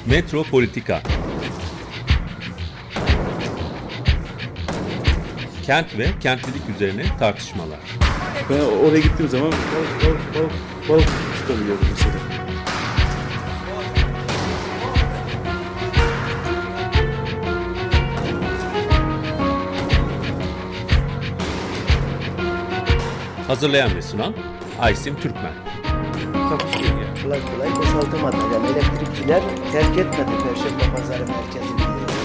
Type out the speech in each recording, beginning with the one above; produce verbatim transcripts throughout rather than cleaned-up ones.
Metropolitika. Kent ve kentlilik üzerine tartışmalar. Ben oraya gittiğim zaman balık balık balık balık tutabiliyordum mesela. Hazırlayan ve sunan Aysim Türkmen. Takusuyor ya. Kolay kolay boşaltamadı. Yani elektrikçiler terk etmedi Perşembe Pazarı merkezini.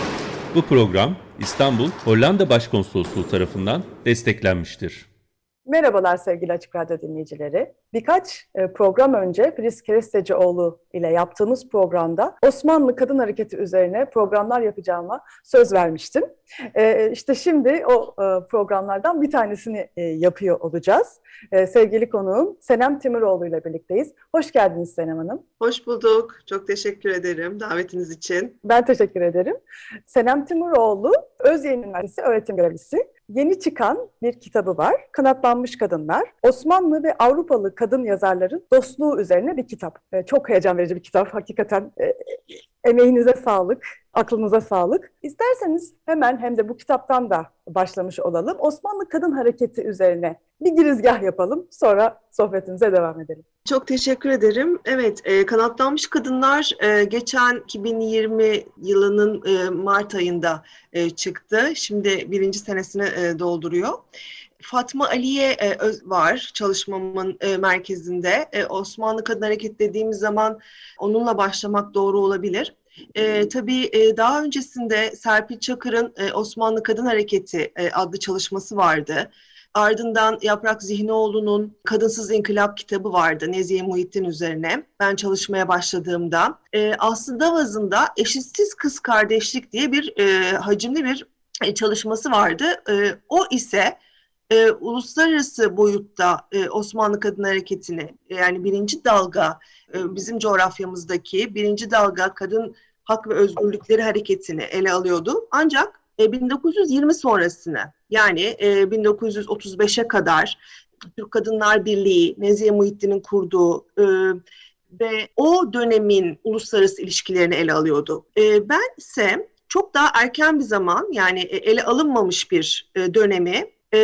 Bu program İstanbul Hollanda Başkonsolosluğu tarafından desteklenmiştir. Merhabalar sevgili Açık Radyo dinleyicileri. Birkaç program önce Filiz Kerestecioğlu ile yaptığımız programda Osmanlı Kadın Hareketi üzerine programlar yapacağıma söz vermiştim. İşte şimdi o programlardan bir tanesini yapıyor olacağız. Sevgili konuğum Senem Timuroğlu ile birlikteyiz. Hoş geldiniz Senem Hanım. Hoş bulduk. Çok teşekkür ederim davetiniz için. Ben teşekkür ederim. Senem Timuroğlu, Özyeğin Üniversitesi öğretim görevlisi. Yeni çıkan bir kitabı var. Kanatlanmış Kadınlar. Osmanlı ve Avrupalı kadın yazarların dostluğu üzerine bir kitap. Çok heyecan verici bir kitap. Hakikaten emeğinize sağlık, aklınıza sağlık. İsterseniz hemen hem de bu kitaptan da başlamış olalım. Osmanlı Kadın Hareketi üzerine bir girizgah yapalım. Sonra sohbetimize devam edelim. Çok teşekkür ederim. Evet, e, Kanatlanmış Kadınlar e, geçen iki bin yirmi yılının e, Mart ayında e, çıktı. Şimdi birinci senesini e, dolduruyor. Fatma Aliye e, var çalışmamın e, merkezinde. E, Osmanlı Kadın Hareketi dediğimiz zaman onunla başlamak doğru olabilir. E, tabii e, daha öncesinde Serpil Çakır'ın e, Osmanlı Kadın Hareketi e, adlı çalışması vardı. Ardından Yaprak Zihnioğlu'nun Kadınsız İnkılap kitabı vardı Nezihe Muhittin üzerine. Ben çalışmaya başladığımda e, Aslı Davaz'ın da Eşitsiz Kız Kardeşlik diye bir e, hacimli bir e, çalışması vardı. E, o ise e, uluslararası boyutta e, Osmanlı Kadın Hareketi'ni yani birinci dalga e, bizim coğrafyamızdaki birinci dalga kadın hak ve özgürlükleri hareketini ele alıyordu. Ancak bin dokuz yüz yirmi sonrasını yani bin dokuz yüz otuz beşe kadar Türk Kadınlar Birliği, Nezihe Muhittin'in kurduğu e, ve o dönemin uluslararası ilişkilerini ele alıyordu. E, ben ise çok daha erken bir zaman yani ele alınmamış bir e, dönemi e,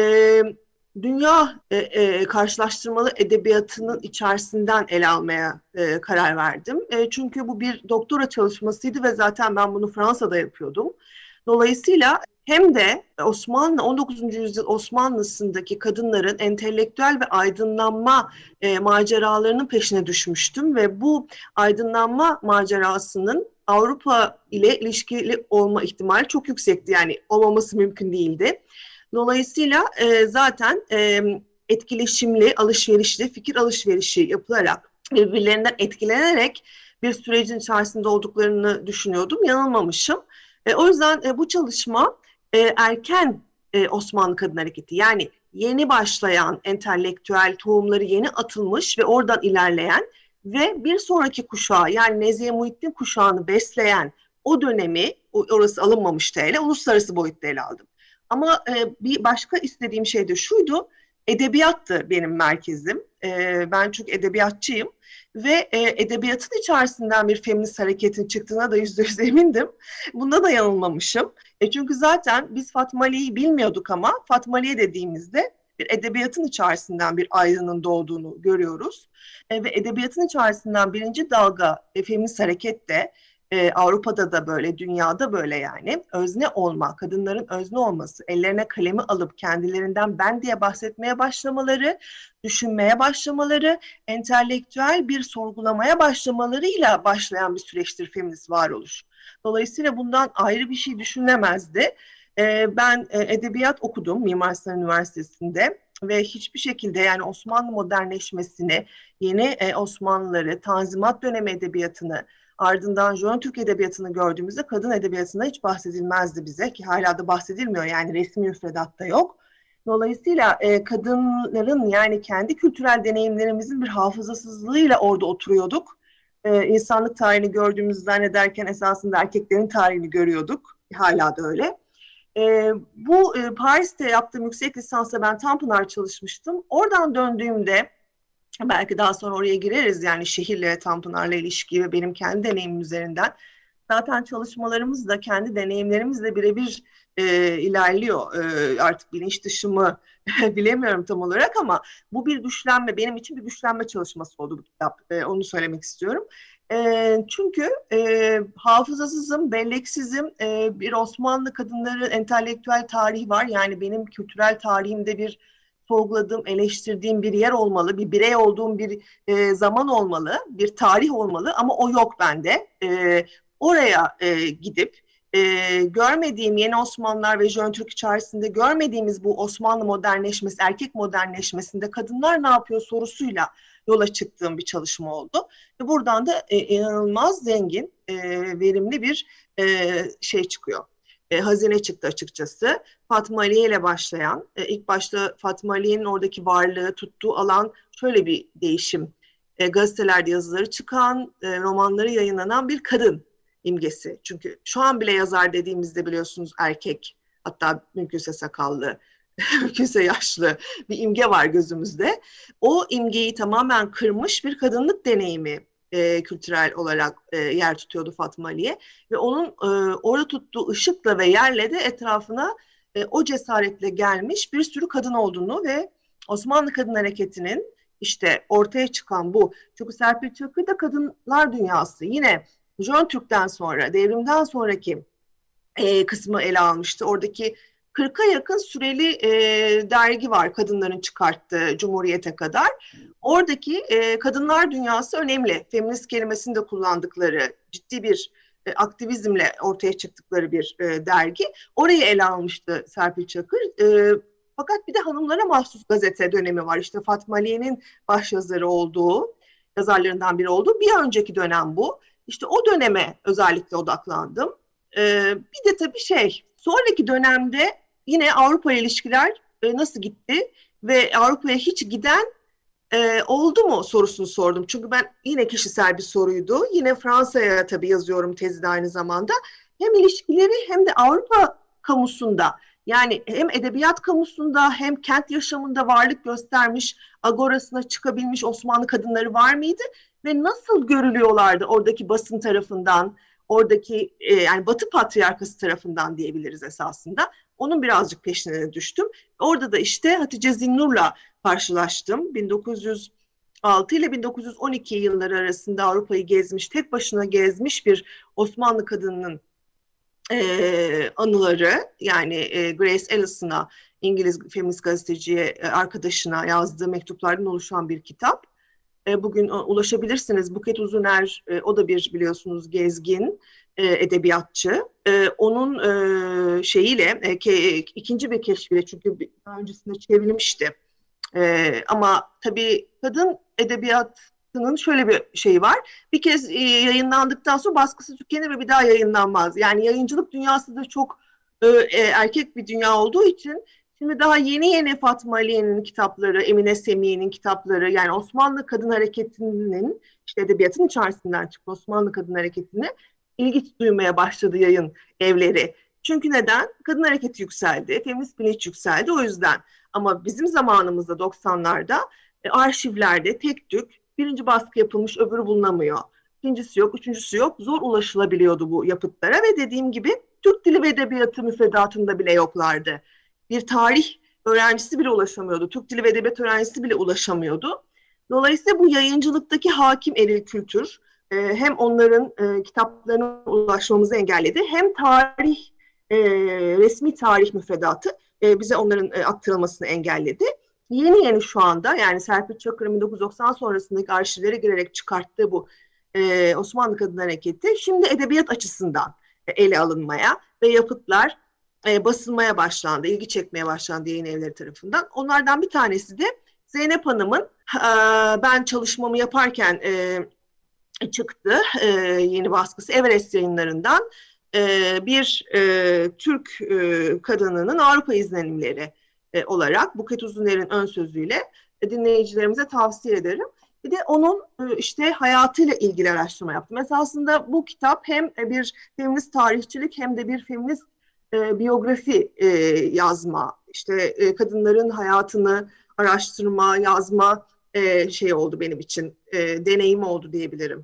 dünya e, e, karşılaştırmalı edebiyatının içerisinden ele almaya e, karar verdim. E, çünkü bu bir doktora çalışmasıydı ve zaten ben bunu Fransa'da yapıyordum. Dolayısıyla hem de Osmanlı on dokuzuncu yüzyıl Osmanlısındaki kadınların entelektüel ve aydınlanma e, maceralarının peşine düşmüştüm ve bu aydınlanma macerasının Avrupa ile ilişkili olma ihtimali çok yüksekti. Yani olmaması mümkün değildi. Dolayısıyla e, zaten e, etkileşimli, alışverişli, fikir alışverişi yapılarak, birbirlerinden etkilenerek bir sürecin içerisinde olduklarını düşünüyordum. Yanılmamışım. E, o yüzden e, bu çalışma e, erken e, Osmanlı Kadın Hareketi yani yeni başlayan entelektüel tohumları yeni atılmış ve oradan ilerleyen ve bir sonraki kuşağı yani Nezihe Muhittin kuşağını besleyen o dönemi orası alınmamıştı ele uluslararası boyutta ele aldım. Ama e, bir başka istediğim şey de şuydu, edebiyattı benim merkezim. E, ben çünkü edebiyatçıyım. Ve e, edebiyatın içerisinden bir feminist hareketin çıktığına da yüzde yüz emindim. Bunda da yanılmamışım. E çünkü zaten biz Fatma Aliye'yi bilmiyorduk ama Fatma Aliye dediğimizde bir edebiyatın içerisinden bir aydının doğduğunu görüyoruz. E, ve edebiyatın içerisinden birinci dalga e, feminist hareket de e, Avrupa'da da böyle, dünyada böyle yani. Özne olma, kadınların özne olması, ellerine kalemi alıp kendilerinden ben diye bahsetmeye başlamaları, düşünmeye başlamaları, entelektüel bir sorgulamaya başlamalarıyla başlayan bir süreçtir feminist varoluş. Dolayısıyla bundan ayrı bir şey düşünülemezdi. E, ben e, edebiyat okudum Mimar Sinan Üniversitesi'nde. Ve hiçbir şekilde yani Osmanlı modernleşmesini, yeni e, Osmanlıları, Tanzimat dönemi edebiyatını, ardından Jön Türk edebiyatını gördüğümüzde kadın edebiyatında hiç bahsedilmezdi bize ki hala da bahsedilmiyor yani resmi müfredatta yok. Dolayısıyla e, kadınların yani kendi kültürel deneyimlerimizin bir hafızasızlığıyla orada oturuyorduk. E, insanlık tarihini gördüğümüzü zannederken esasında erkeklerin tarihini görüyorduk. Hala da öyle. E, bu e, Paris'te yaptığım yüksek lisansa ben Tanpınar çalışmıştım. Oradan döndüğümde belki daha sonra oraya gireriz yani şehirle, Tanpınar'la ilişki ve benim kendi deneyimim üzerinden. Zaten çalışmalarımız da kendi deneyimlerimizle birebir e, ilerliyor. E, artık bilinç dışı mı bilemiyorum tam olarak ama bu bir güçlenme, benim için bir güçlenme çalışması oldu bu kitap. E, onu söylemek istiyorum. E, çünkü e, hafızasızım, belleksizim, e, bir Osmanlı kadınları entelektüel tarihi var. Yani benim kültürel tarihimde bir sorguladığım, eleştirdiğim bir yer olmalı, bir birey olduğum bir e, zaman olmalı, bir tarih olmalı ama o yok bende. E, oraya e, gidip e, görmediğim yeni Osmanlılar ve Jön Türk içerisinde görmediğimiz bu Osmanlı modernleşmesi, erkek modernleşmesinde kadınlar ne yapıyor sorusuyla yola çıktığım bir çalışma oldu. Ve buradan da e, inanılmaz zengin, e, verimli bir e, şey çıkıyor. E, hazine çıktı açıkçası. Fatma Aliye ile başlayan, e, ilk başta Fatma Aliye'nin oradaki varlığı, tuttuğu alan şöyle bir değişim. E, gazetelerde yazıları çıkan, e, romanları yayınlanan bir kadın imgesi. Çünkü şu an bile yazar dediğimizde biliyorsunuz erkek, hatta mümkünse sakallı, mümkünse yaşlı bir imge var gözümüzde. O imgeyi tamamen kırmış bir kadınlık deneyimi e, kültürel olarak e, yer tutuyordu Fatma Aliye. Ve onun e, orada tuttuğu ışıkla ve yerle de etrafına e, o cesaretle gelmiş bir sürü kadın olduğunu ve Osmanlı Kadın Hareketi'nin işte ortaya çıkan bu. Çünkü Serpil Çakır da kadınlar dünyası. Yine Jön Türk'ten sonra, devrimden sonraki e, kısmı ele almıştı. Oradaki kırka yakın süreli e, dergi var kadınların çıkarttığı Cumhuriyet'e kadar. Oradaki e, kadınlar dünyası önemli. Feminist kelimesini de kullandıkları, ciddi bir e, aktivizmle ortaya çıktıkları bir e, dergi. Orayı ele almıştı Serpil Çakır. E, fakat bir de hanımlara mahsus gazete dönemi var. İşte Fatma Aliye'nin başyazarı olduğu, yazarlarından biri olduğu bir önceki dönem bu. İşte o döneme özellikle odaklandım. Ee, bir de tabii şey, sonraki dönemde yine Avrupa ilişkiler e, nasıl gitti ve Avrupa'ya hiç giden e, oldu mu sorusunu sordum. Çünkü ben yine kişisel bir soruydu. Yine Fransa'ya tabii yazıyorum tezide aynı zamanda. Hem ilişkileri hem de Avrupa kamusunda, yani hem edebiyat kamusunda hem kent yaşamında varlık göstermiş, agorasına çıkabilmiş Osmanlı kadınları var mıydı? Ve nasıl görülüyorlardı oradaki basın tarafından, oradaki e, yani Batı Patriarkası tarafından diyebiliriz esasında. Onun birazcık peşine düştüm. Orada da işte Hatice Zinnur'la karşılaştım. bin dokuz yüz altı ile bin dokuz yüz on iki yılları arasında Avrupa'yı gezmiş, tek başına gezmiş bir Osmanlı kadınının e, anıları. Yani e, Grace Ellison'a, İngiliz feminist gazeteciye, e, arkadaşına yazdığı mektuplardan oluşan bir kitap. Bugün ulaşabilirsiniz. Buket Uzuner, o da bir biliyorsunuz gezgin edebiyatçı. Onun şeyiyle, ikinci bir keşfiyle, çünkü daha öncesinde çevrilmişti. Ama tabii kadın edebiyatının şöyle bir şeyi var. Bir kez yayınlandıktan sonra baskısı tükenir ve bir daha yayınlanmaz. Yani yayıncılık dünyası da çok erkek bir dünya olduğu için şimdi daha yeni yeni Fatma Aliye'nin kitapları, Emine Semih'in kitapları, yani Osmanlı Kadın Hareketi'nin, işte edebiyatın içerisinden çıktı Osmanlı Kadın Hareketi'ne ilgi duymaya başladı yayın evleri. Çünkü neden? Kadın hareketi yükseldi, feminist bilinç yükseldi o yüzden. Ama bizim zamanımızda doksanlarda e, arşivlerde tek tük birinci baskı yapılmış, öbürü bulunamıyor. İkincisi yok, üçüncüsü yok. Zor ulaşılabiliyordu bu yapıtlara ve dediğim gibi Türk Dili ve Edebiyatı müfredatında bile yoklardı. Bir tarih öğrencisi bile ulaşamıyordu. Türk Dili ve Edebiyat öğrencisi bile ulaşamıyordu. Dolayısıyla bu yayıncılıktaki hakim eril kültür e, hem onların e, kitaplarına ulaşmamızı engelledi, hem tarih, e, resmi tarih müfredatı e, bize onların e, aktarılmasını engelledi. Yeni yeni şu anda, yani Serpil Çakır'ın bin dokuz yüz doksan sonrasındaki arşivlere girerek çıkarttığı bu e, Osmanlı Kadın Hareketi şimdi edebiyat açısından e, ele alınmaya ve yapıtlar E, basılmaya başlandı, ilgi çekmeye başlandı yayın evleri tarafından. Onlardan bir tanesi de Zeynep Hanım'ın e, ben çalışmamı yaparken e, çıktı e, yeni baskısı Everest Yayınları'ndan e, bir e, Türk e, kadınının Avrupa izlenimleri e, olarak Buket Uzuner'in ön sözüyle e, dinleyicilerimize tavsiye ederim. Bir de onun e, işte hayatıyla ilgili araştırma yaptım. Esasında bu kitap hem bir feminist tarihçilik hem de bir feminist E, biyografi e, yazma, işte e, kadınların hayatını araştırma, yazma e, şey oldu benim için, e, deneyim oldu diyebilirim.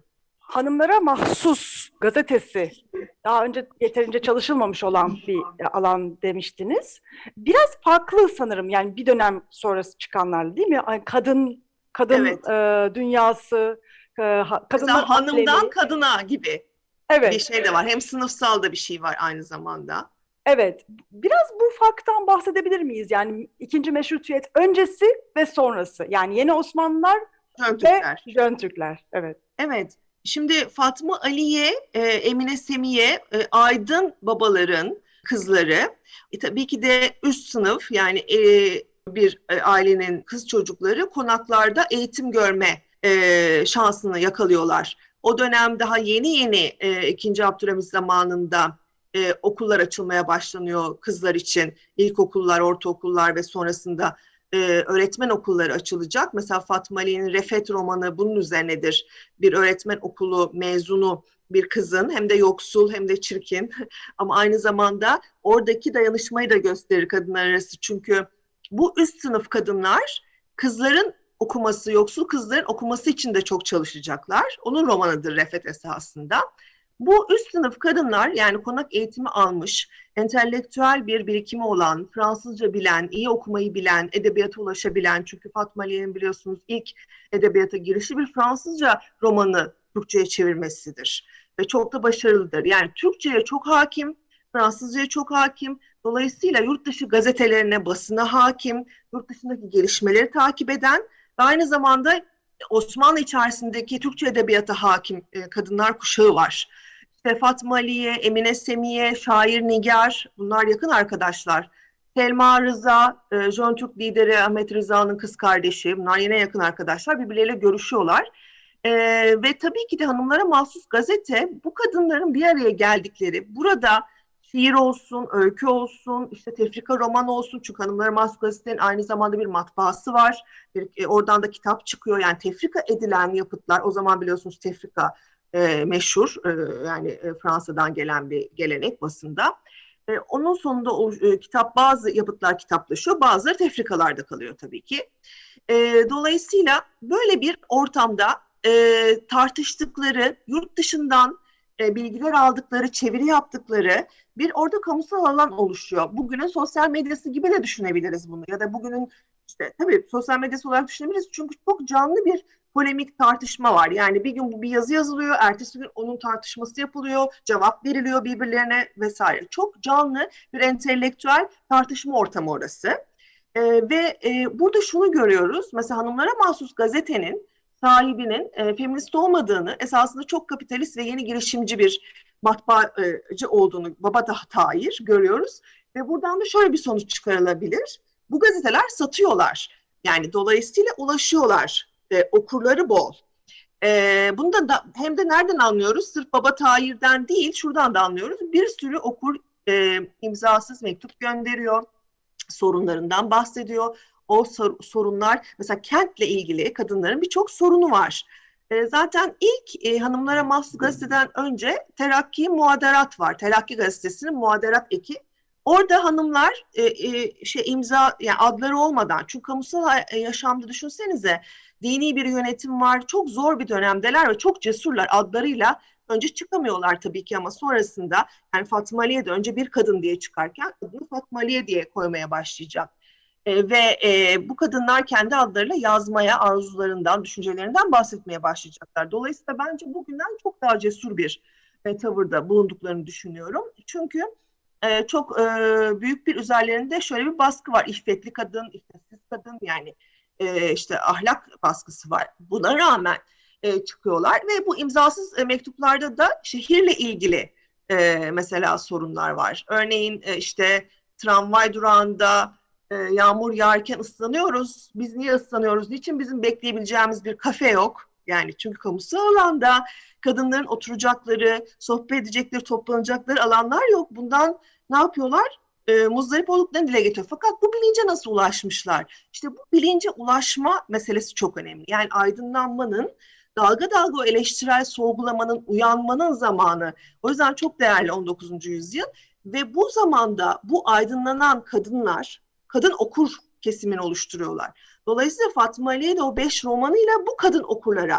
hanımlara mahsus gazetesi, daha önce yeterince çalışılmamış olan bir alan demiştiniz. Biraz farklı sanırım, yani bir dönem sonrası çıkanlar değil mi? Yani kadın kadın Evet. e, dünyası, e, ha- kadınlar Mesela hanımdan alemi. kadına gibi Evet. bir şey de var. Hem sınıfsal da bir şey var aynı zamanda. Evet, biraz bu farktan bahsedebilir miyiz? Yani ikinci meşrutiyet öncesi ve sonrası. Yani yeni Osmanlılar Jön ve Türkler. Jön Türkler. Evet. Evet. Şimdi Fatma Aliye, e, Emine Semiye, e, aydın babaların kızları. E, tabii ki de üst sınıf, yani e, bir e, ailenin kız çocukları konaklarda eğitim görme e, şansını yakalıyorlar. O dönem daha yeni yeni e, ikinci. Abdülhamit zamanında e, okullar açılmaya başlanıyor kızlar için. İlkokullar, ortaokullar ve sonrasında e, öğretmen okulları açılacak. Mesela Fatma Aliye'nin Refet romanı bunun üzerinedir. Bir öğretmen okulu mezunu bir kızın, hem de yoksul hem de çirkin ama aynı zamanda oradaki dayanışmayı da gösterir kadınlar arası. Çünkü bu üst sınıf kadınlar kızların okuması, yoksul kızların okuması için de çok çalışacaklar. Onun romanıdır Refet esasında. Bu üst sınıf kadınlar, yani konak eğitimi almış, entelektüel bir birikimi olan, Fransızca bilen, iyi okumayı bilen, edebiyata ulaşabilen, çünkü Fatma Aliye'nin biliyorsunuz ilk edebiyata girişi bir Fransızca romanı Türkçe'ye çevirmesidir. Ve çok da başarılıdır. Yani Türkçe'ye çok hakim, Fransızca'ya çok hakim. Dolayısıyla yurt dışı gazetelerine, basına hakim, yurt dışındaki gelişmeleri takip eden ve aynı zamanda Osmanlı içerisindeki Türkçe edebiyata hakim e, kadınlar kuşağı var. İşte Fatma Aliye, Emine Semiye, şair Nigar, bunlar yakın arkadaşlar. Selma Rıza, e, Jön Türk lideri Ahmet Rıza'nın kız kardeşi, bunlar yine yakın arkadaşlar, birbirleriyle görüşüyorlar. E, ve tabii ki de hanımlara mahsus gazete, bu kadınların bir araya geldikleri, burada şiir olsun, öykü olsun, işte tefrika roman olsun, çünkü hanımlara mahsus gazetenin aynı zamanda bir matbaası var. Bir, e, oradan da kitap çıkıyor. Yani tefrika edilen yapıtlar, o zaman biliyorsunuz tefrika e, meşhur, e, yani e, Fransa'dan gelen bir gelenek basında. E, onun sonunda o e, kitap, bazı yapıtlar kitaplaşıyor, bazıları tefrikalarda kalıyor tabii ki. E, dolayısıyla böyle bir ortamda e, tartıştıkları, yurt dışından e, bilgiler aldıkları, çeviri yaptıkları bir orada kamusal alan oluşuyor. Bugünün sosyal medyası gibi de düşünebiliriz bunu. Ya da bugünün işte tabii sosyal medyası olarak düşünebiliriz. Çünkü çok canlı bir polemik tartışma var. Yani bir gün bu bir yazı yazılıyor, ertesi gün onun tartışması yapılıyor, cevap veriliyor birbirlerine vesaire. Çok canlı bir entelektüel tartışma ortamı orası. Ee, ve e, burada şunu görüyoruz. Mesela hanımlara mahsus gazetenin sahibinin e, feminist olmadığını, esasında çok kapitalist ve yeni girişimci bir matbaacı olduğunu, baba da Tahir görüyoruz. Ve buradan da şöyle bir sonuç çıkarılabilir. Bu gazeteler satıyorlar. Yani dolayısıyla ulaşıyorlar. E, okurları bol. E, bunu da, da hem de nereden anlıyoruz? Sırf baba Tahir'den değil, şuradan da anlıyoruz. Bir sürü okur e, imzasız mektup gönderiyor. Sorunlarından bahsediyor. O sor, sorunlar, mesela kentle ilgili kadınların birçok sorunu var. E, zaten ilk e, hanımlara mahsus gazeteden önce Terakki Muhaderat var. Terakki gazetesinin muhaderat eki. Orada hanımlar e, e, şey imza, yani adları olmadan, çünkü kamusal yaşamda düşünsenize, dini bir yönetim var, çok zor bir dönemdeler ve çok cesurlar, adlarıyla önce çıkamıyorlar tabii ki, ama sonrasında yani Fatma Aliye de önce bir kadın diye çıkarken adını Fatma Aliye diye koymaya başlayacak. E, ve e, bu kadınlar kendi adlarıyla yazmaya, arzularından, düşüncelerinden bahsetmeye başlayacaklar. Dolayısıyla bence bugünden çok daha cesur bir e, tavırda bulunduklarını düşünüyorum. Çünkü e, çok e, büyük bir üzerlerinde şöyle bir baskı var. İffetli kadın, iffetsiz kadın, yani e, işte ahlak baskısı var. Buna rağmen e, çıkıyorlar ve bu imzasız e, mektuplarda da şehirle ilgili e, mesela sorunlar var. Örneğin e, işte tramvay durağında e, yağmur yağarken ıslanıyoruz. Biz niye ıslanıyoruz? Niçin bizim bekleyebileceğimiz bir kafe yok? Yani çünkü kamusal alanda kadınların oturacakları, sohbet edecekleri, toplanacakları alanlar yok. Bundan ne yapıyorlar? E, muzdarip olduklarını dile getiriyor. Fakat bu bilince nasıl ulaşmışlar? İşte bu bilince ulaşma meselesi çok önemli. Yani aydınlanmanın, dalga dalga o eleştirel sorgulamanın, uyanmanın zamanı. O yüzden çok değerli on dokuzuncu yüzyıl. Ve bu zamanda bu aydınlanan kadınlar, kadın okur kesimini oluşturuyorlar. Dolayısıyla Fatma Aliye de o beş romanıyla bu kadın okurlara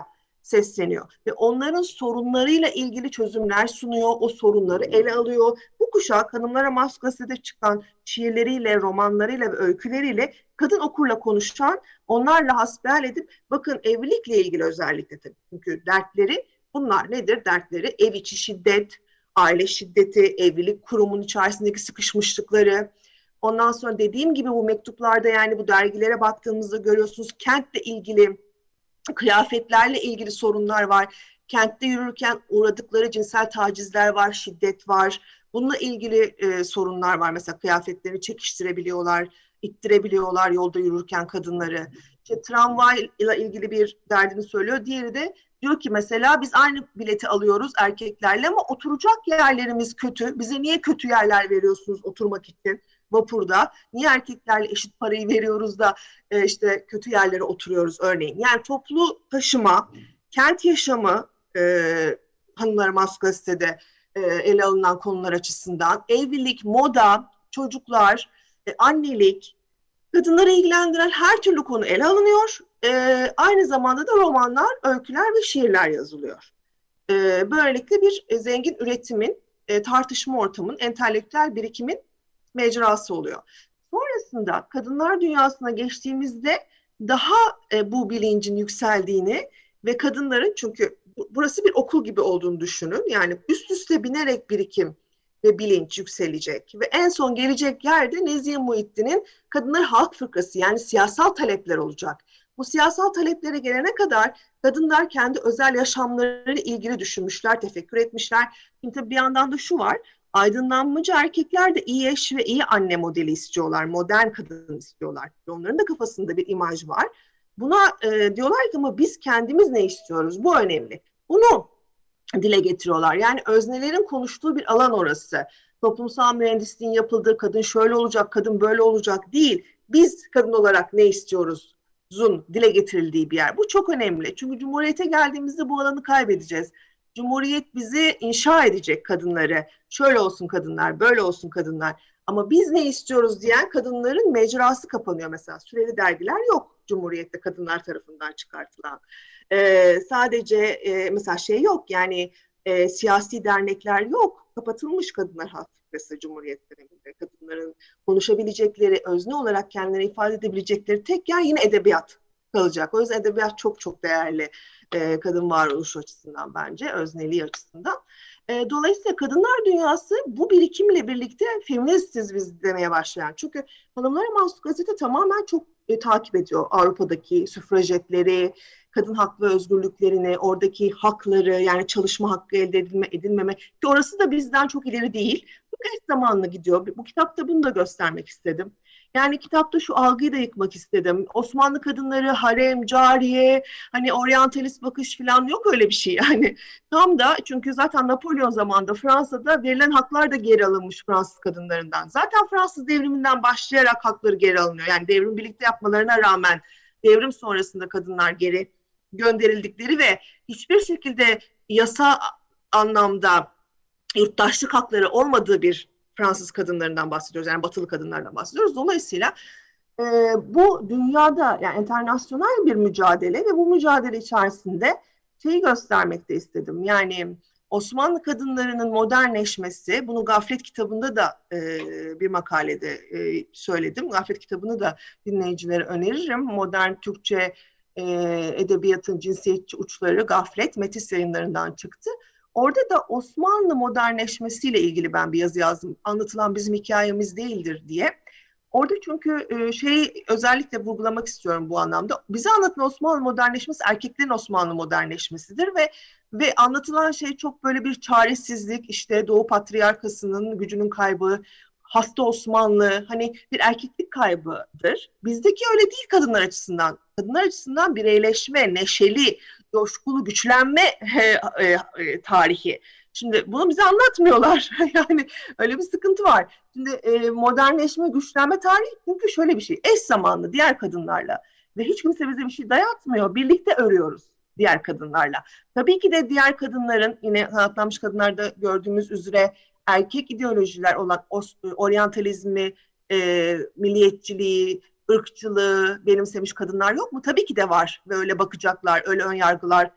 sesleniyor ve onların sorunlarıyla ilgili çözümler sunuyor, o sorunları ele alıyor. Bu kuşak Hanımlara Mahsus Gazete'de çıkan şiirleriyle, romanlarıyla ve öyküleriyle kadın okurla konuşan, onlarla hasbihal edip bakın evlilikle ilgili özellikle tabii çünkü dertleri bunlar nedir? Dertleri ev içi şiddet, aile şiddeti, evlilik kurumunun içerisindeki sıkışmışlıkları. Ondan sonra dediğim gibi bu mektuplarda yani bu dergilere baktığımızda görüyorsunuz kentle ilgili, kıyafetlerle ilgili sorunlar var. Kentte yürürken uğradıkları cinsel tacizler var, şiddet var. Bununla ilgili e, sorunlar var. Mesela kıyafetlerini çekiştirebiliyorlar, ittirebiliyorlar yolda yürürken kadınları. İşte tramvayla ilgili bir derdini söylüyor. Diğeri de diyor ki mesela biz aynı bileti alıyoruz erkeklerle ama oturacak yerlerimiz kötü. Bize niye kötü yerler veriyorsunuz oturmak için vapurda? Niye erkeklerle eşit parayı veriyoruz da e, işte kötü yerlere oturuyoruz örneğin? Yani toplu taşıma, kent yaşamı e, Hanımlara Mahsus Gazete'de e, ele alınan konular açısından evlilik, moda, çocuklar, e, annelik, kadınları ilgilendiren her türlü konu ele alınıyor. E, aynı zamanda da romanlar, öyküler ve şiirler yazılıyor. E, böylelikle bir e, zengin üretimin, e, tartışma ortamının, entelektüel birikimin mecrası oluyor. Sonrasında kadınlar dünyasına geçtiğimizde daha e, bu bilincin yükseldiğini ve kadınların çünkü burası bir okul gibi olduğunu düşünün. Yani üst üste binerek birikim ve bilinç yükselecek. Ve en son gelecek yerde Nezihe Muhittin'in Kadınlar Halk Fıkrası yani siyasal talepler olacak. Bu siyasal taleplere gelene kadar kadınlar kendi özel yaşamlarıyla ilgili düşünmüşler, tefekkür etmişler. Şimdi tabii bir yandan da şu var, aydınlanmacı erkekler de iyi eş ve iyi anne modeli istiyorlar, modern kadın istiyorlar. Onların da kafasında bir imaj var. Buna e, diyorlar ki ama biz kendimiz ne istiyoruz? Bu önemli. Bunu dile getiriyorlar. Yani öznelerin konuştuğu bir alan orası. Toplumsal mühendisliğin yapıldığı kadın şöyle olacak, kadın böyle olacak değil. Biz kadın olarak ne istiyoruz? Zun dile getirildiği bir yer. Bu çok önemli. Çünkü Cumhuriyet'e geldiğimizde bu alanı kaybedeceğiz. Cumhuriyet bizi inşa edecek kadınları. Şöyle olsun kadınlar, böyle olsun kadınlar. Ama biz ne istiyoruz diyen kadınların mecrası kapanıyor mesela. Süreli dergiler yok Cumhuriyet'te kadınlar tarafından çıkartılan. Ee, sadece e, mesela şey yok yani e, siyasi dernekler yok. Kapatılmış Kadınlar Halk Fıkrası Cumhuriyet döneminde. Kadınların konuşabilecekleri, özne olarak kendilerini ifade edebilecekleri tek yer yine edebiyat kalacak. O yüzden edebiyat çok çok değerli e, kadın varoluşu açısından bence, özneliği açısından. E, dolayısıyla kadınlar dünyası bu birikimle birlikte feministiz biz demeye başlayan. Çünkü Hanımlara Mahsus Gazete tamamen çok e, takip ediyor Avrupa'daki süfrajetleri, kadın hak ve özgürlüklerini, oradaki hakları yani çalışma hakkı elde edilme, edilmeme ki orası da bizden çok ileri değil. Bu eş zamanlı gidiyor. Bu kitapta bunu da göstermek istedim. Yani kitapta şu algıyı da yıkmak istedim. Osmanlı kadınları harem, cariye, hani oryantalist bakış falan yok öyle bir şey yani. Tam da çünkü zaten Napolyon zamanında Fransa'da verilen haklar da geri alınmış Fransız kadınlarından. Zaten Fransız devriminden başlayarak hakları geri alınıyor. Yani devrim birlikte yapmalarına rağmen devrim sonrasında kadınlar geri gönderildikleri ve hiçbir şekilde yasa anlamda yurttaşlık hakları olmadığı bir Fransız kadınlarından bahsediyoruz. Yani batılı kadınlardan bahsediyoruz. Dolayısıyla e, bu dünyada yani internasyonel bir mücadele ve bu mücadele içerisinde şeyi göstermek de istedim. Yani Osmanlı kadınlarının modernleşmesi, bunu Gaflet kitabında da e, bir makalede e, söyledim. Gaflet kitabını da dinleyicilere öneririm. Modern Türkçe e, edebiyatın cinsiyetçi uçları Gaflet, Metis yayınlarından çıktı. Orada da Osmanlı modernleşmesiyle ilgili ben bir yazı yazdım. Anlatılan bizim hikayemiz değildir diye. Orada çünkü şey özellikle vurgulamak istiyorum bu anlamda. Bize anlatılan Osmanlı modernleşmesi erkeklerin Osmanlı modernleşmesidir ve ve anlatılan şey çok böyle bir çaresizlik, işte Doğu Patriarkası'nın gücünün kaybı, hasta Osmanlı, hani bir erkeklik kaybıdır. Bizdeki öyle değil kadınlar açısından. Kadınlar açısından bireyleşme, neşeli, coşkulu, güçlenme e, e, e, tarihi. Şimdi bunu bize anlatmıyorlar. Yani öyle bir sıkıntı var. Şimdi e, modernleşme, güçlenme tarihi çünkü şöyle bir şey. Eş zamanlı diğer kadınlarla ve hiç kimse bize bir şey dayatmıyor. Birlikte örüyoruz diğer kadınlarla. Tabii ki de diğer kadınların yine kanatlanmış kadınlarda gördüğümüz üzere erkek ideolojiler olan oryantalizmi, e, milliyetçiliği, ırkçılığı benimsemiş kadınlar yok mu? Tabii ki de var ve öyle bakacaklar, öyle önyargılar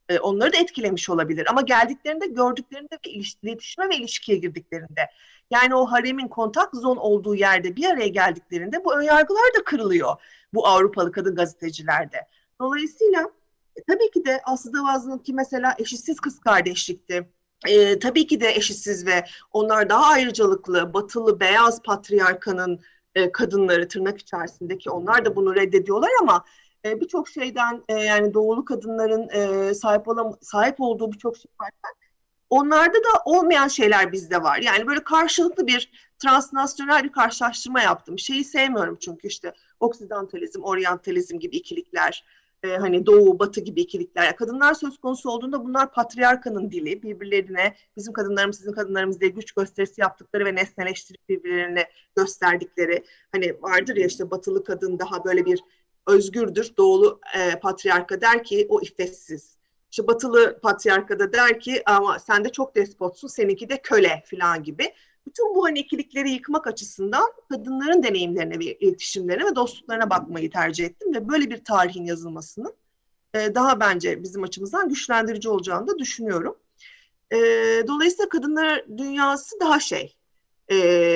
e, onları da etkilemiş olabilir. Ama geldiklerinde, gördüklerinde ve iliş- iletişime ve ilişkiye girdiklerinde, yani o haremin kontak zon olduğu yerde bir araya geldiklerinde bu önyargılar da kırılıyor bu Avrupalı kadın gazetecilerde. Dolayısıyla e, tabii ki de Aslı Davaz'ınki mesela eşitsiz kız kardeşlikti. E, tabii ki de eşitsiz ve onlar daha ayrıcalıklı, batılı, beyaz patriarkanın e, kadınları tırnak içerisindeki, onlar da bunu reddediyorlar ama e, birçok şeyden e, yani doğulu kadınların e, sahip olam sahip olduğu birçok şey varken onlarda da olmayan şeyler bizde var. Yani böyle karşılıklı bir transnasyonel bir karşılaştırma yaptım. Şeyi sevmiyorum çünkü işte oksidantalizm, oryantalizm gibi ikilikler, e, hani doğu, batı gibi ikilikler. Kadınlar söz konusu olduğunda bunlar patriarkanın dili, birbirlerine bizim kadınlarımız sizin kadınlarımız diye güç gösterisi yaptıkları ve nesneleştirip birbirlerine gösterdikleri, hani vardır ya işte batılı kadın daha böyle bir özgürdür, doğulu e, patriarka der ki o iffetsiz. İşte batılı patriarka da der ki ama sen de çok despotsun, seninki de köle falan gibi. Bütün bu hani ikilikleri yıkmak açısından kadınların deneyimlerine ve iletişimlerine ve dostluklarına bakmayı tercih ettim ve böyle bir tarihin yazılmasının e, daha bence bizim açımızdan güçlendirici olacağını da düşünüyorum. E, dolayısıyla kadınlar dünyası daha şey, e,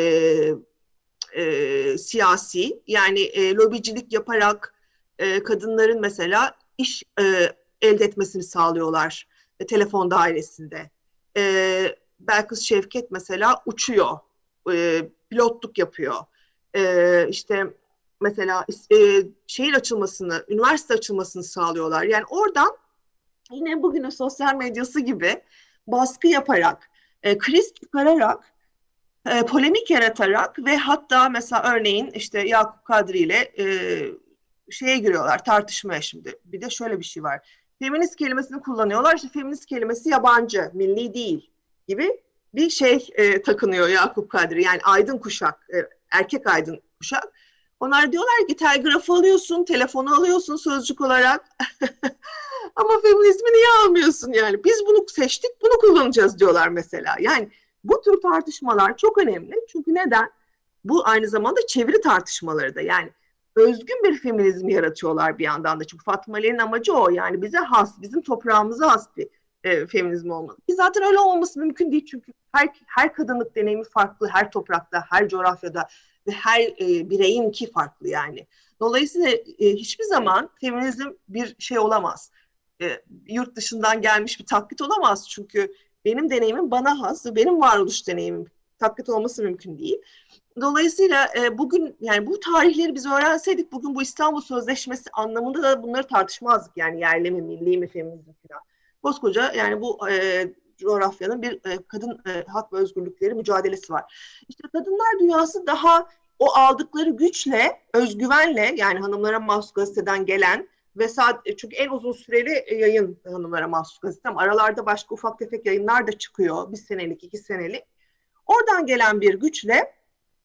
e, siyasi, yani e, lobicilik yaparak e, kadınların mesela iş e, elde etmesini sağlıyorlar e, telefon dairesinde. E, Belkıs Şevket mesela uçuyor, e, pilotluk yapıyor. E, işte mesela e, şehir açılmasını, üniversite açılmasını sağlıyorlar. Yani oradan yine bugünün sosyal medyası gibi baskı yaparak, e, kriz çıkararak, e, polemik yaratarak ve hatta mesela örneğin işte Yakup Kadri ile e, şeye giriyorlar, tartışmaya şimdi. Bir de şöyle bir şey var. Feminist kelimesini kullanıyorlar. İşte feminist kelimesi yabancı, milli değil gibi bir şey e, takınıyor Yakup Kadri. Yani aydın kuşak, e, erkek aydın kuşak. Onlar diyorlar ki telgrafı alıyorsun, telefonu alıyorsun sözcük olarak. Ama feminizmi niye almıyorsun yani? Biz bunu seçtik, bunu kullanacağız diyorlar mesela. Yani bu tür tartışmalar çok önemli. Çünkü neden? Bu aynı zamanda çeviri tartışmaları da. Yani özgün bir feminizm yaratıyorlar bir yandan da. Çünkü Fatma Ali'nin amacı o. Yani bize has, bizim toprağımıza has bir e, feminizm olmalı. Ki zaten öyle olması mümkün değil. Çünkü her, her kadınlık deneyimi farklı. Her toprakta, her coğrafyada ve her e, bireyinki farklı yani. Dolayısıyla e, hiçbir zaman feminizm bir şey olamaz. E, yurt dışından gelmiş bir taklit olamaz. Çünkü benim deneyimim bana has ve benim varoluş deneyimim taklit olması mümkün değil. Dolayısıyla e, bugün yani bu tarihleri biz öğrenseydik bugün bu İstanbul Sözleşmesi anlamında da bunları tartışmazdık. Yani yerli mi, milli mi, feminizm falan. Koskoca yani bu e, coğrafyanın bir e, kadın e, hak ve özgürlükleri mücadelesi var. İşte kadınlar dünyası daha o aldıkları güçle, özgüvenle, yani Hanımlara Mahsus Gazete'den gelen ve sadece, çünkü en uzun süreli yayın Hanımlara Mahsus Gazete, ama aralarda başka ufak tefek yayınlar da çıkıyor. Bir senelik, iki senelik. Oradan gelen bir güçle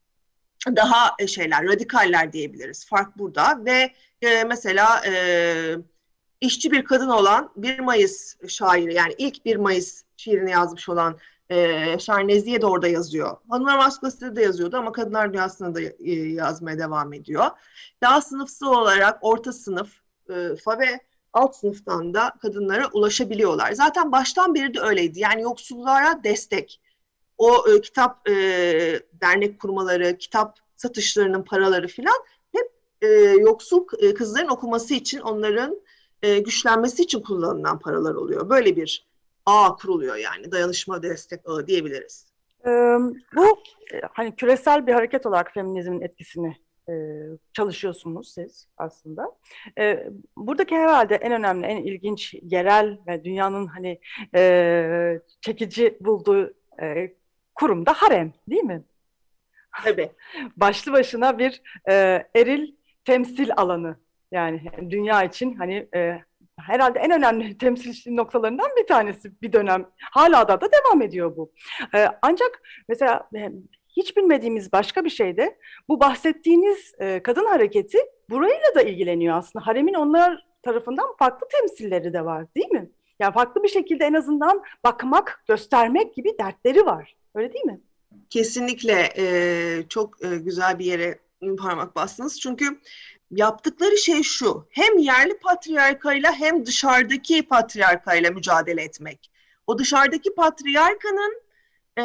daha şeyler, radikaller diyebiliriz. Fark burada ve e, mesela e, işçi bir kadın olan bir Mayıs şairi, yani ilk bir Mayıs şiirini yazmış olan e, Şarneziye de orada yazıyor. Hanımlar Mahsus Gazete'de de yazıyordu ama Kadınlar Dünyası'nda da e, yazmaya devam ediyor. Daha sınıfsal olarak orta sınıf e, ve alt sınıftan da kadınlara ulaşabiliyorlar. Zaten baştan beri de öyleydi. Yani yoksullara destek. O e, kitap e, dernek kurmaları, kitap satışlarının paraları filan hep e, yoksul e, kızların okuması için, onların e, güçlenmesi için kullanılan paralar oluyor. Böyle bir ağ kuruluyor yani, dayanışma destek ağı diyebiliriz. Ee, bu e, hani küresel bir hareket olarak feminizmin etkisini e, çalışıyorsunuz siz aslında. E, buradaki herhalde en önemli, en ilginç yerel ve dünyanın hani e, çekici bulduğu e, kurum da harem, değil mi? Tabii. Başlı başına bir e, eril temsil alanı. Yani dünya için hani e, herhalde en önemli temsil noktalarından bir tanesi bir dönem. Hala da da devam ediyor bu. E, ancak mesela e, hiç bilmediğimiz başka bir şey de bu bahsettiğiniz e, kadın hareketi burayla da ilgileniyor aslında. Haremin onlar tarafından farklı temsilleri de var, değil mi? Yani farklı bir şekilde en azından bakmak, göstermek gibi dertleri var. Öyle değil mi? Kesinlikle e, çok e, güzel bir yere parmak bastınız. Çünkü yaptıkları şey şu: hem yerli patriarkayla hem dışarıdaki patriarkayla mücadele etmek. O dışarıdaki patriarkanın e,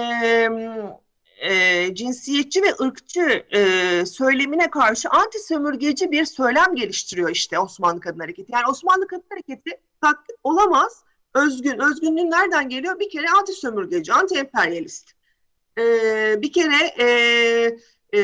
e, cinsiyetçi ve ırkçı e, söylemine karşı anti sömürgeci bir söylem geliştiriyor işte Osmanlı Kadın Hareketi. Yani Osmanlı Kadın Hareketi taklit olamaz, özgün. Özgünlüğün nereden geliyor? Bir kere anti sömürgeci, anti emperyalist. E, bir kere e, e,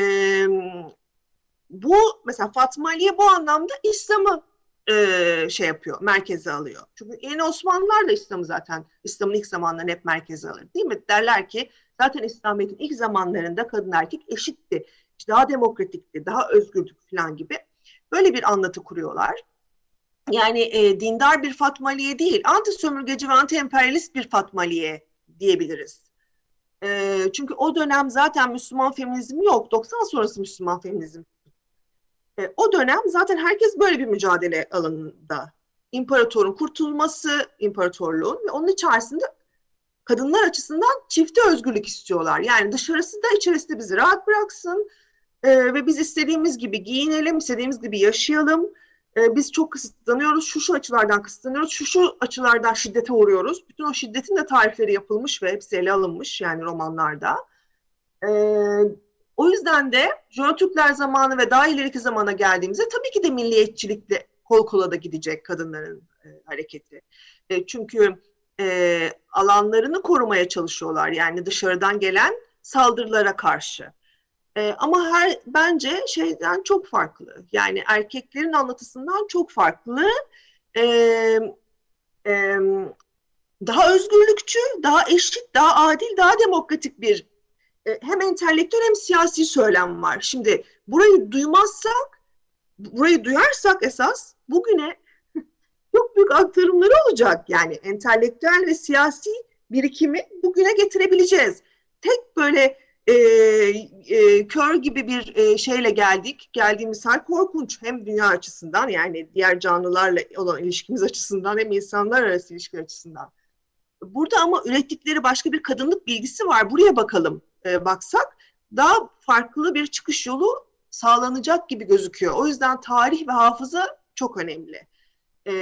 bu mesela Fatma Aliye bu anlamda İslam'ı e, şey yapıyor, merkeze alıyor. Çünkü yeni Osmanlılar da İslam'ı zaten, İslam'ın ilk zamanlarını hep merkeze alır, değil mi? Derler ki zaten İslamiyet'in ilk zamanlarında kadın erkek eşitti, işte daha demokratikti, daha özgürdük falan gibi. Böyle bir anlatı kuruyorlar. Yani e, dindar bir Fatma Aliye değil, anti sömürgeci ve anti emperyalist bir Fatma Aliye diyebiliriz. E, çünkü o dönem zaten Müslüman feminizmi yok, doksan sonrası Müslüman feminizm. E, o dönem zaten herkes böyle bir mücadele alanında. İmparatorun kurtulması, imparatorluğun ve onun içerisinde kadınlar açısından çifte özgürlük istiyorlar. Yani dışarısı da içerisi de bizi rahat bıraksın e, ve biz istediğimiz gibi giyinelim, istediğimiz gibi yaşayalım. E, biz çok kısıtlanıyoruz, şu şu açılardan kısıtlanıyoruz, şu şu açılardan şiddete uğruyoruz. Bütün o şiddetin de tarifleri yapılmış ve hepsi ele alınmış yani romanlarda. Evet. O yüzden de Jön Türkler zamanı ve daha ileriki zamana geldiğimizde tabii ki de milliyetçilikle kol kola da gidecek kadınların e, hareketi. E, çünkü e, alanlarını korumaya çalışıyorlar yani dışarıdan gelen saldırılara karşı. E, ama her bence şeyden çok farklı. Yani erkeklerin anlatısından çok farklı. E, e, daha özgürlükçü, daha eşit, daha adil, daha demokratik bir hem entelektüel hem siyasi söylem var. Şimdi burayı duymazsak, burayı duyarsak esas bugüne çok büyük aktarımları olacak. Yani entelektüel ve siyasi birikimi bugüne getirebileceğiz. Tek böyle e, e, kör gibi bir e, şeyle geldik. Geldiğimiz hal korkunç. Hem dünya açısından yani diğer canlılarla olan ilişkimiz açısından hem insanlar arası ilişkiler açısından. Burada ama ürettikleri başka bir kadınlık bilgisi var. Buraya bakalım. E, baksak daha farklı bir çıkış yolu sağlanacak gibi gözüküyor. O yüzden tarih ve hafıza çok önemli. E,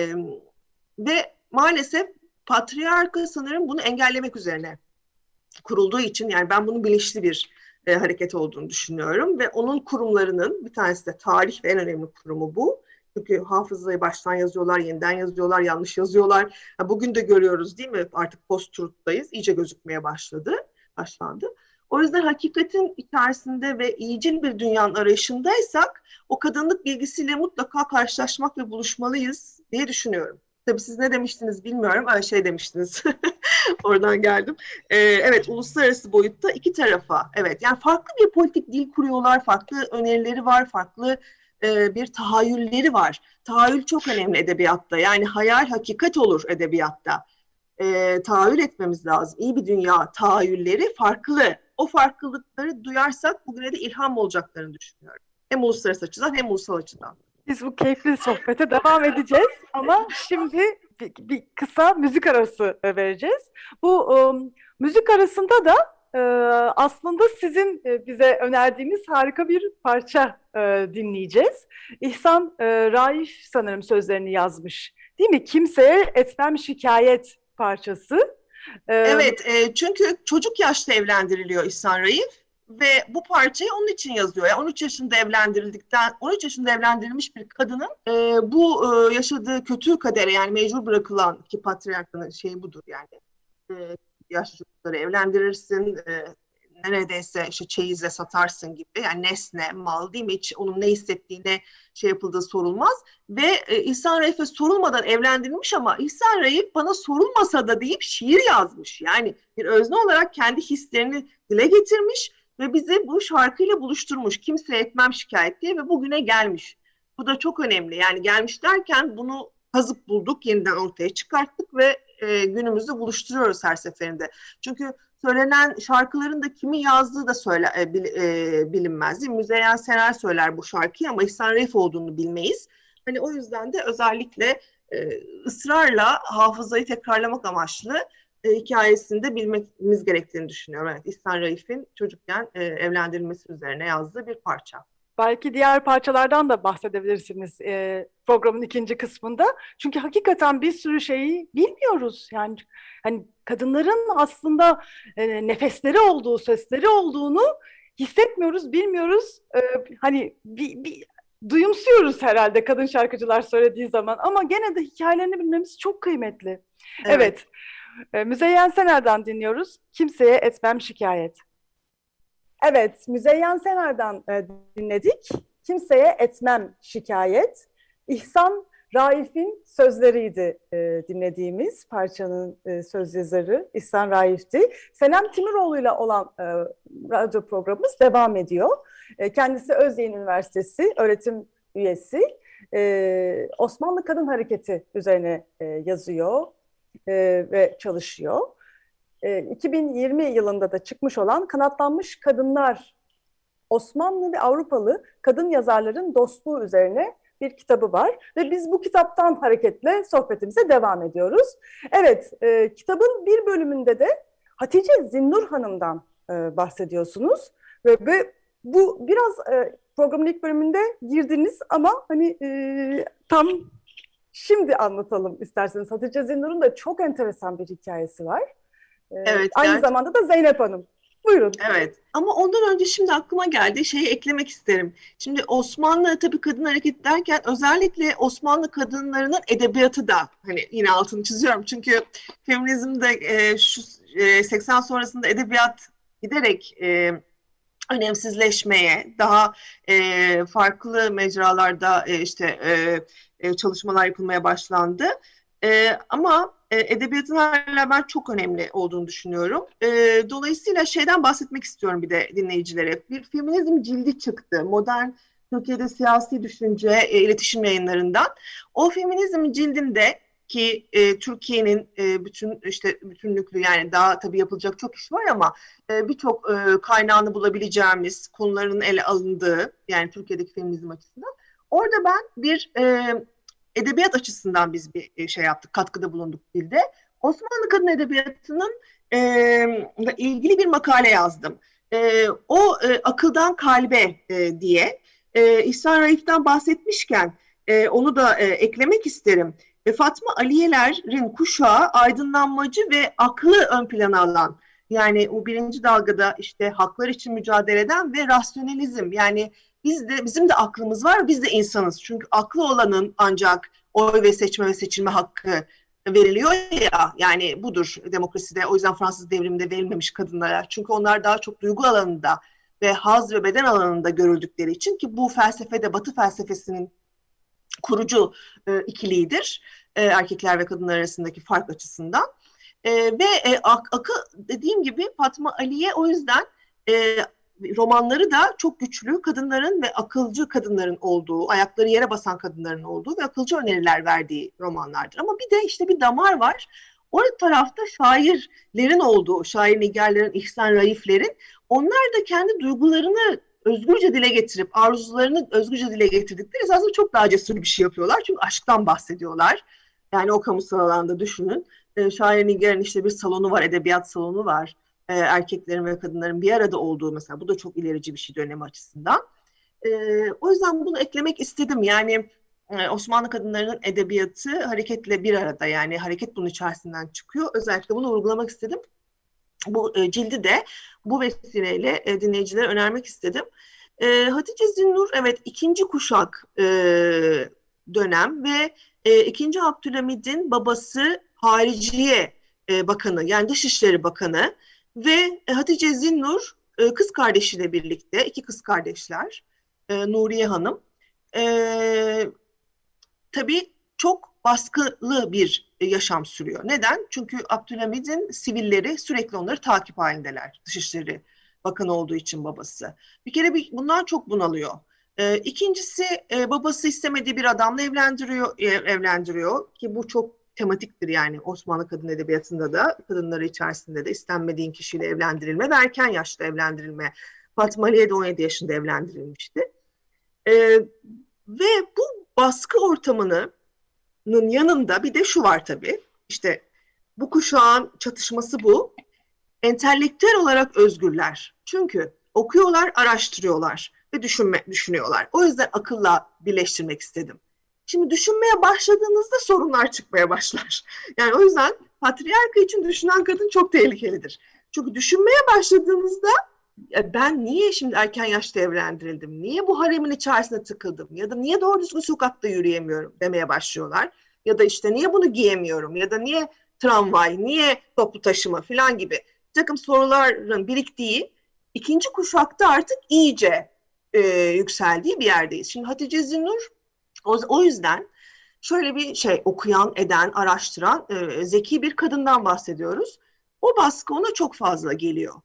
ve maalesef patriarka sanırım bunu engellemek üzerine kurulduğu için yani ben bunun bilinçli bir e, hareket olduğunu düşünüyorum ve onun kurumlarının bir tanesi de tarih ve en önemli kurumu bu. Çünkü hafızayı baştan yazıyorlar, yeniden yazıyorlar, yanlış yazıyorlar. Bugün de görüyoruz değil mi? Artık post-truth'tayız. İyice gözükmeye başladı. başlandı. O yüzden hakikatin içerisinde ve iyicil bir dünyanın arayışındaysak o kadınlık bilgisiyle mutlaka karşılaşmak ve buluşmalıyız diye düşünüyorum. Tabii siz ne demiştiniz bilmiyorum. Öyle şey demiştiniz. Oradan geldim. Ee, evet, uluslararası boyutta iki tarafa. Evet, yani farklı bir politik dil kuruyorlar. Farklı önerileri var. Farklı e, bir tahayyülleri var. Tahayyül çok önemli edebiyatta. Yani hayal hakikat olur edebiyatta. E, tahayyül etmemiz lazım. İyi bir dünya tahayyülleri farklı. O farklılıkları duyarsak bugüne de ilham olacaklarını düşünüyorum. Hem uluslararası açıdan hem ulusal açıdan. Biz bu keyifli sohbete devam edeceğiz ama şimdi bir, bir kısa müzik arası vereceğiz. Bu um, müzik arasında da e, aslında sizin e, bize önerdiğiniz harika bir parça e, dinleyeceğiz. İhsan e, Raif sanırım sözlerini yazmış. Değil mi? Kimseye etmem şikayet parçası. Ee, evet, e, çünkü çocuk yaşta evlendiriliyor İhsan Raif ve bu parçayı onun için yazıyor. Yani on üç yaşında evlendirildikten, on üç yaşında evlendirilmiş bir kadının e, bu e, yaşadığı kötü kadere yani mecbur bırakılan ki patriarkanın şeyi budur yani. E, yaşlı çocukları evlendirirsin, e, neredeyse işte çeyizle satarsın gibi yani nesne, mal değil mi? Hiç onun ne hissettiğine şey yapıldığı sorulmaz. Ve e, İhsan Raif'e sorulmadan evlendirilmiş ama İhsan Raif bana sorulmasa da deyip şiir yazmış. Yani bir özne olarak kendi hislerini dile getirmiş ve bizi bu şarkıyla buluşturmuş. Kimseye etmem şikayet diye ve bugüne gelmiş. Bu da çok önemli. Yani gelmiş derken bunu kazıp bulduk, yeniden ortaya çıkarttık ve e, günümüzde buluşturuyoruz her seferinde. Çünkü söylenen şarkıların da kimi yazdığı da söyle, e, bil, e, bilinmez değil mi? Müzeyyen Senar söyler bu şarkıyı ama İhsan Raif olduğunu bilmeyiz. Hani o yüzden de özellikle e, ısrarla hafızayı tekrarlamak amaçlı e, hikayesini de bilmemiz gerektiğini düşünüyorum. Evet, İhsan Raif'in çocukken e, evlendirilmesi üzerine yazdığı bir parça. Belki diğer parçalardan da bahsedebilirsiniz e, programın ikinci kısmında. Çünkü hakikaten bir sürü şeyi bilmiyoruz. Yani hani kadınların aslında e, nefesleri olduğu, sesleri olduğunu hissetmiyoruz, bilmiyoruz. E, hani bir, bir duyumsuyoruz herhalde kadın şarkıcılar söylediği zaman. Ama gene de hikayelerini bilmemiz çok kıymetli. Evet. Evet. E, Müzeyyen Sener'den dinliyoruz. Kimseye etmem şikayet. Evet, Müzeyyen Sener'den e, dinledik. Kimseye etmem şikayet. İhsan Raif'in sözleriydi e, dinlediğimiz parçanın e, söz yazarı İhsan Raif'ti. Senem Timuroğlu'yla olan e, radyo programımız devam ediyor. E, kendisi Özyeğin Üniversitesi öğretim üyesi. E, Osmanlı Kadın Hareketi üzerine e, yazıyor e, ve çalışıyor. iki bin yirmi yılında da çıkmış olan Kanatlanmış Kadınlar, Osmanlı ve Avrupalı Kadın Yazarların Dostluğu üzerine bir kitabı var. Ve biz bu kitaptan hareketle sohbetimize devam ediyoruz. Evet, e, kitabın bir bölümünde de Hatice Zinnur Hanım'dan e, bahsediyorsunuz. Ve, ve bu biraz e, programın ilk bölümünde girdiniz ama hani e, tam şimdi anlatalım isterseniz. Hatice Zinnur'un da çok enteresan bir hikayesi var. Evet, Aynı gerçekten. zamanda da Zeynep Hanım. Buyurun. Evet. Ama ondan önce şimdi aklıma geldi şeyi eklemek isterim. Şimdi Osmanlı tabii kadın hareketi derken özellikle Osmanlı kadınlarının edebiyatı da hani yine altını çiziyorum. Çünkü feminizmde e, şu e, seksen sonrasında edebiyat giderek e, önemsizleşmeye, daha e, farklı mecralarda e, işte e, e, çalışmalar yapılmaya başlandı. E, ama e, edebiyatın hala ben çok önemli olduğunu düşünüyorum. E, dolayısıyla şeyden bahsetmek istiyorum bir de dinleyicilere. Bir feminizm cildi çıktı. Modern Türkiye'de siyasi düşünce e, iletişim yayınlarından. O feminizm cildinde ki e, Türkiye'nin e, bütün işte bütünlüklü yani daha tabii yapılacak çok iş var ama e, birçok e, kaynağını bulabileceğimiz konuların ele alındığı yani Türkiye'deki feminizm açısından. Orada ben bir e, edebiyat açısından biz bir şey yaptık, katkıda bulunduk dilde. Osmanlı kadın edebiyatının e, ilgili bir makale yazdım. E, o e, akıldan kalbe e, diye e, İhsan Raif'ten bahsetmişken e, onu da e, eklemek isterim. E, Fatma Aliyelerin kuşağı aydınlanmacı ve aklı ön plana alan, yani o birinci dalgada işte haklar için mücadele eden ve rasyonalizm, yani biz de bizim de aklımız var, biz de insanız. Çünkü aklı olanın ancak oy ve seçme ve seçilme hakkı veriliyor ya, yani budur demokraside. O yüzden Fransız devriminde verilmemiş kadınlara. Çünkü onlar daha çok duygu alanında ve haz ve beden alanında görüldükleri için, ki bu felsefede Batı felsefesinin kurucu e, ikiliğidir. E, erkekler ve kadınlar arasındaki fark açısından. E, ve e, ak, akı dediğim gibi Fatma Aliye o yüzden e, romanları da çok güçlü kadınların ve akılcı kadınların olduğu, ayakları yere basan kadınların olduğu ve akılcı öneriler verdiği romanlardır. Ama bir de işte bir damar var. O tarafta şairlerin olduğu, şair nigarlerin, İhsan Raif'lerin, onlar da kendi duygularını özgürce dile getirip, arzularını özgürce dile getirdikleri aslında çok daha cesur bir şey yapıyorlar. Çünkü aşktan bahsediyorlar. Yani o kamusal alanda düşünün. E, şair nigarın işte bir salonu var, edebiyat salonu var. E, erkeklerin ve kadınların bir arada olduğu mesela. Bu da çok ilerici bir şey dönemi açısından. E, o yüzden bunu eklemek istedim. Yani e, Osmanlı kadınlarının edebiyatı hareketle bir arada. Yani hareket bunun içerisinden çıkıyor. Özellikle bunu vurgulamak istedim. Bu e, cildi de bu vesileyle e, dinleyicilere önermek istedim. E, Hatice Zinnur evet ikinci kuşak e, dönem ve e, ikinci Abdülhamid'in babası Hariciye e, Bakanı, yani Dışişleri Bakanı ve e, Hatice Zinnur e, kız kardeşiyle birlikte, iki kız kardeşler, e, Nuriye Hanım. E, tabii çok baskılı bir yaşam sürüyor. Neden? Çünkü Abdülhamid'in sivilleri sürekli onları takip halindeler. Dışişleri Bakanı olduğu için babası. Bir kere bir, bundan çok bunalıyor. E, ikincisi e, babası istemediği bir adamla evlendiriyor, e, evlendiriyor ki bu çok tematiktir yani Osmanlı kadın edebiyatında da, kadınları içerisinde de istenmediğin kişiyle evlendirilme ve erken yaşta evlendirilme. Fatma Aliye de on yedi yaşında evlendirilmişti. E, ve bu baskı ortamını yanında bir de şu var tabii, işte bu kuşağın çatışması bu. Entelektüel olarak özgürler. Çünkü okuyorlar, araştırıyorlar. ve düşünme, düşünüyorlar. O yüzden akılla birleştirmek istedim. Şimdi düşünmeye başladığınızda sorunlar çıkmaya başlar. Yani o yüzden patriarka için düşünen kadın çok tehlikelidir. Çünkü düşünmeye başladığınızda ben niye şimdi erken yaşta evlendirildim, niye bu haremin içerisine tıkıldım ya da niye doğru düzgün sokakta yürüyemiyorum demeye başlıyorlar. Ya da işte niye bunu giyemiyorum ya da niye tramvay, niye toplu taşıma falan gibi bir takım soruların biriktiği ikinci kuşakta artık iyice e, yükseldiği bir yerdeyiz. Şimdi Hatice Zinnur o, o yüzden şöyle bir şey okuyan, eden, araştıran e, zeki bir kadından bahsediyoruz. O baskı ona çok fazla geliyor.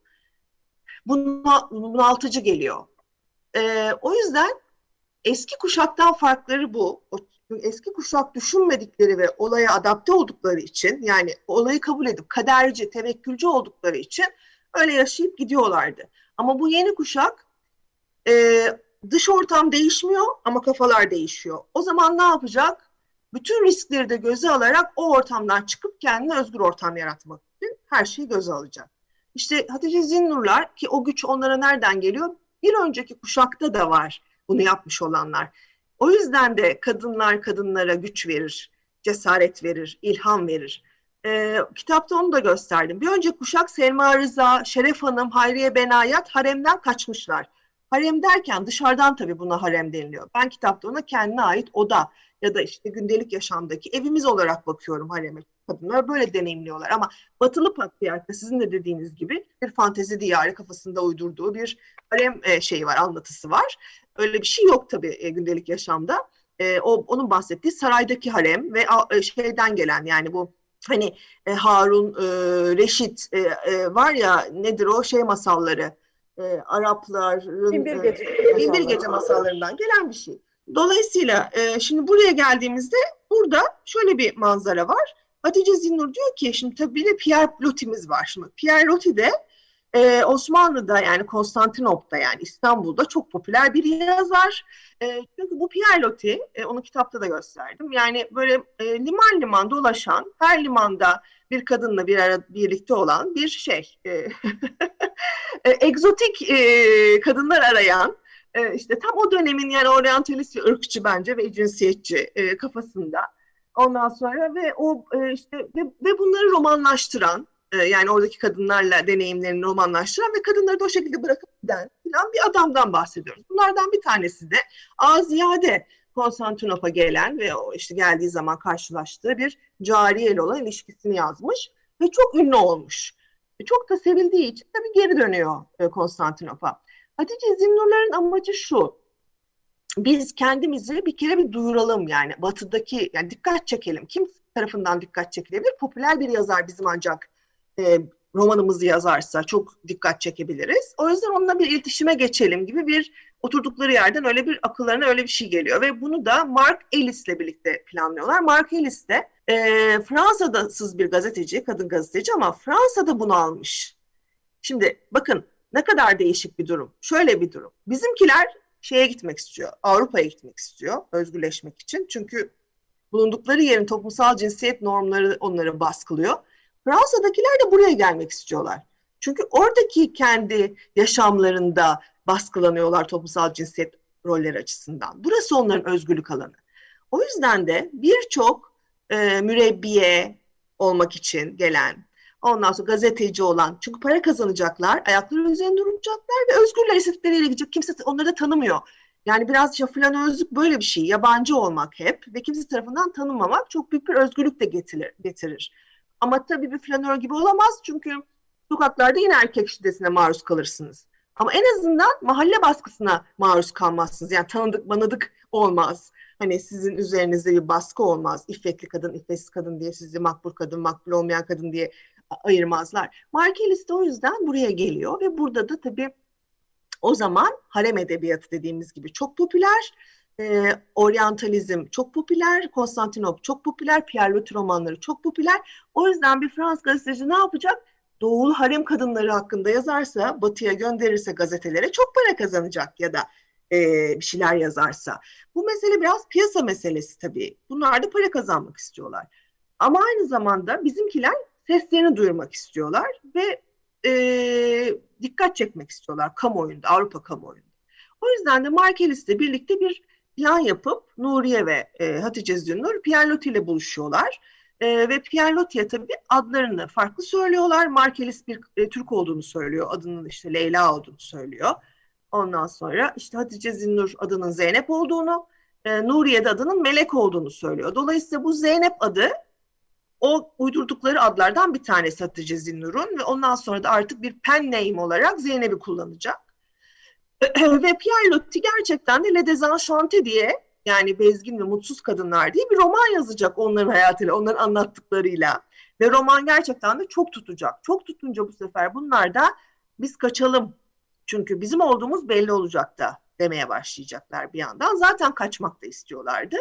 Bunaltıcı geliyor. E, o yüzden eski kuşaktan farkları bu. O, eski kuşak düşünmedikleri ve olaya adapte oldukları için, yani olayı kabul edip kaderci, tevekkülcü oldukları için öyle yaşayıp gidiyorlardı. Ama bu yeni kuşak e, dış ortam değişmiyor ama kafalar değişiyor. O zaman ne yapacak? Bütün riskleri de göze alarak o ortamdan çıkıp kendine özgür ortam yaratmak için her şeyi göze alacak. İşte Hatice Zinnurlar, ki o güç onlara nereden geliyor? Bir önceki kuşakta da var bunu yapmış olanlar. O yüzden de kadınlar kadınlara güç verir, cesaret verir, ilham verir. Ee, kitapta onu da gösterdim. Bir önceki kuşak Selma Rıza, Şeref Hanım, Hayriye Benayat haremden kaçmışlar. Harem derken dışarıdan tabii buna harem deniliyor. Ben kitapta ona kendine ait oda ya da işte gündelik yaşamdaki evimiz olarak bakıyorum hareme. Kadınlar böyle deneyimliyorlar ama batılı patriarka sizin de dediğiniz gibi bir fantezi diyarı kafasında uydurduğu bir harem e, şeyi var, anlatısı var. Öyle bir şey yok tabii e, gündelik yaşamda. E, o onun bahsettiği saraydaki harem ve e, şeyden gelen, yani bu hani e, Harun, e, Reşit e, e, var ya, nedir o şey masalları, e, Arapların Binbir Gece, e, Binbir Gece masallarından gelen bir şey. Dolayısıyla e, şimdi buraya geldiğimizde burada şöyle bir manzara var. Hatice Zinnur diyor ki, şimdi tabii bir de Pierre Loti'miz var. Şimdi Pierre Loti de e, Osmanlı'da, yani Konstantinop'ta, yani İstanbul'da çok popüler bir yazar. E, çünkü bu Pierre Loti, e, onu kitapta da gösterdim. Yani böyle e, liman liman dolaşan, her limanda bir kadınla bir ara birlikte olan bir şey. E, e, egzotik e, kadınlar arayan, e, işte tam o dönemin yani oryantalist ve ırkçı bence ve cinsiyetçi e, kafasında. Ondan sonra ve o e, işte ve, ve bunları romanlaştıran, e, yani oradaki kadınlarla deneyimlerini romanlaştıran ve kadınları da o şekilde bırakıp giden falan bir adamdan bahsediyoruz. Bunlardan bir tanesi de Aziyade, Konstantinop'a gelen ve o işte geldiği zaman karşılaştığı bir cariyeyle olan ilişkisini yazmış ve çok ünlü olmuş. E, çok da sevildiği için tabii geri dönüyor e, Konstantinop'a. Hatice Zinnurların amacı şu: biz kendimizi bir kere bir duyuralım, yani batıdaki, yani dikkat çekelim. Kim tarafından dikkat çekilebilir? Popüler bir yazar bizim ancak e, romanımızı yazarsa çok dikkat çekebiliriz. O yüzden onunla bir iletişime geçelim gibi bir, oturdukları yerden öyle bir akıllarına öyle bir şey geliyor. Ve bunu da Mark Ellis'le birlikte planlıyorlar. Mark Ellis de e, Fransa'dasız bir gazeteci, kadın gazeteci ama Fransa'da bunu almış. Şimdi bakın ne kadar değişik bir durum. Şöyle bir durum. Bizimkiler şeye gitmek istiyor, Avrupa'ya gitmek istiyor özgürleşmek için. Çünkü bulundukları yerin toplumsal cinsiyet normları onları baskılıyor. Fransa'dakiler de buraya gelmek istiyorlar. Çünkü oradaki kendi yaşamlarında baskılanıyorlar toplumsal cinsiyet rolleri açısından. Burası onların özgürlük alanı. O yüzden de birçok e, mürebbiye olmak için gelen, ondan sonra gazeteci olan, çünkü para kazanacaklar, ayakları üzerinde duracaklar ve özgürler, istedikleri yere gidecek. Kimse onları da tanımıyor. Yani biraz flanözlük böyle bir şey. Yabancı olmak hep ve kimse tarafından tanınmamak çok büyük bir özgürlük de getirir. getirir. Ama tabii bir flanör gibi olamaz, çünkü sokaklarda yine erkek şiddetine maruz kalırsınız. Ama en azından mahalle baskısına maruz kalmazsınız. Yani tanıdık manadık olmaz. Hani sizin üzerinizde bir baskı olmaz. İffetli kadın, iffetsiz kadın diye, sizi makbul kadın, makbul olmayan kadın diye ayırmazlar. Mark Ellis de o yüzden buraya geliyor ve burada da tabii o zaman harem edebiyatı dediğimiz gibi çok popüler, e, oryantalizm çok popüler, Konstantinop çok popüler, Pierre Loti romanları çok popüler. O yüzden bir Fransız gazeteci ne yapacak? Doğulu harem kadınları hakkında yazarsa, batıya gönderirse gazetelere çok para kazanacak ya da e, bir şeyler yazarsa. Bu mesele biraz piyasa meselesi tabii. Bunlar da para kazanmak istiyorlar. Ama aynı zamanda bizimkiler seslerini duyurmak istiyorlar ve e, dikkat çekmek istiyorlar kamuoyunda, Avrupa kamuoyunda. O yüzden de Markelis'le birlikte bir plan yapıp Nuriye ve e, Hatice Zünnur Pierre Loti ile buluşuyorlar. E, ve Pierre Loti'ye tabii adlarını farklı söylüyorlar. Markelis bir e, Türk olduğunu söylüyor. Adının işte Leyla olduğunu söylüyor. Ondan sonra işte Hatice Zünnur adının Zeynep olduğunu, e, Nuriye de adının Melek olduğunu söylüyor. Dolayısıyla bu Zeynep adı o uydurdukları adlardan bir tanesi Hatice Zünnur'un ve ondan sonra da artık bir pen name olarak Zeynep'i kullanacak. Ve Pierre Loti gerçekten de Les Désenchantés diye, yani bezgin ve mutsuz kadınlar diye bir roman yazacak onların hayatıyla, onların anlattıklarıyla. Ve roman gerçekten de çok tutacak. Çok tutunca bu sefer bunlar da biz kaçalım. Çünkü bizim olduğumuz belli olacak da demeye başlayacaklar bir yandan. Zaten kaçmak da istiyorlardı.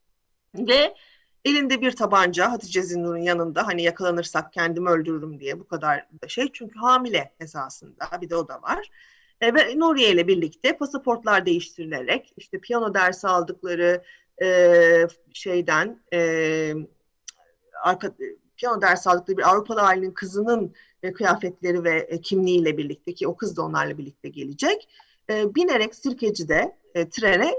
Ve elinde bir tabanca Hatice Zünnur'un yanında, hani yakalanırsak kendimi öldürürüm diye, bu kadar da şey. Çünkü hamile esasında, bir de o da var. E, ve Nuriye ile birlikte pasaportlar değiştirilerek işte piyano dersi aldıkları e, şeyden e, arka, piyano dersi aldıkları bir Avrupalı ailenin kızının e, kıyafetleri ve e, kimliğiyle birlikte, ki o kız da onlarla birlikte gelecek, e, binerek Sirkeci'de e, trene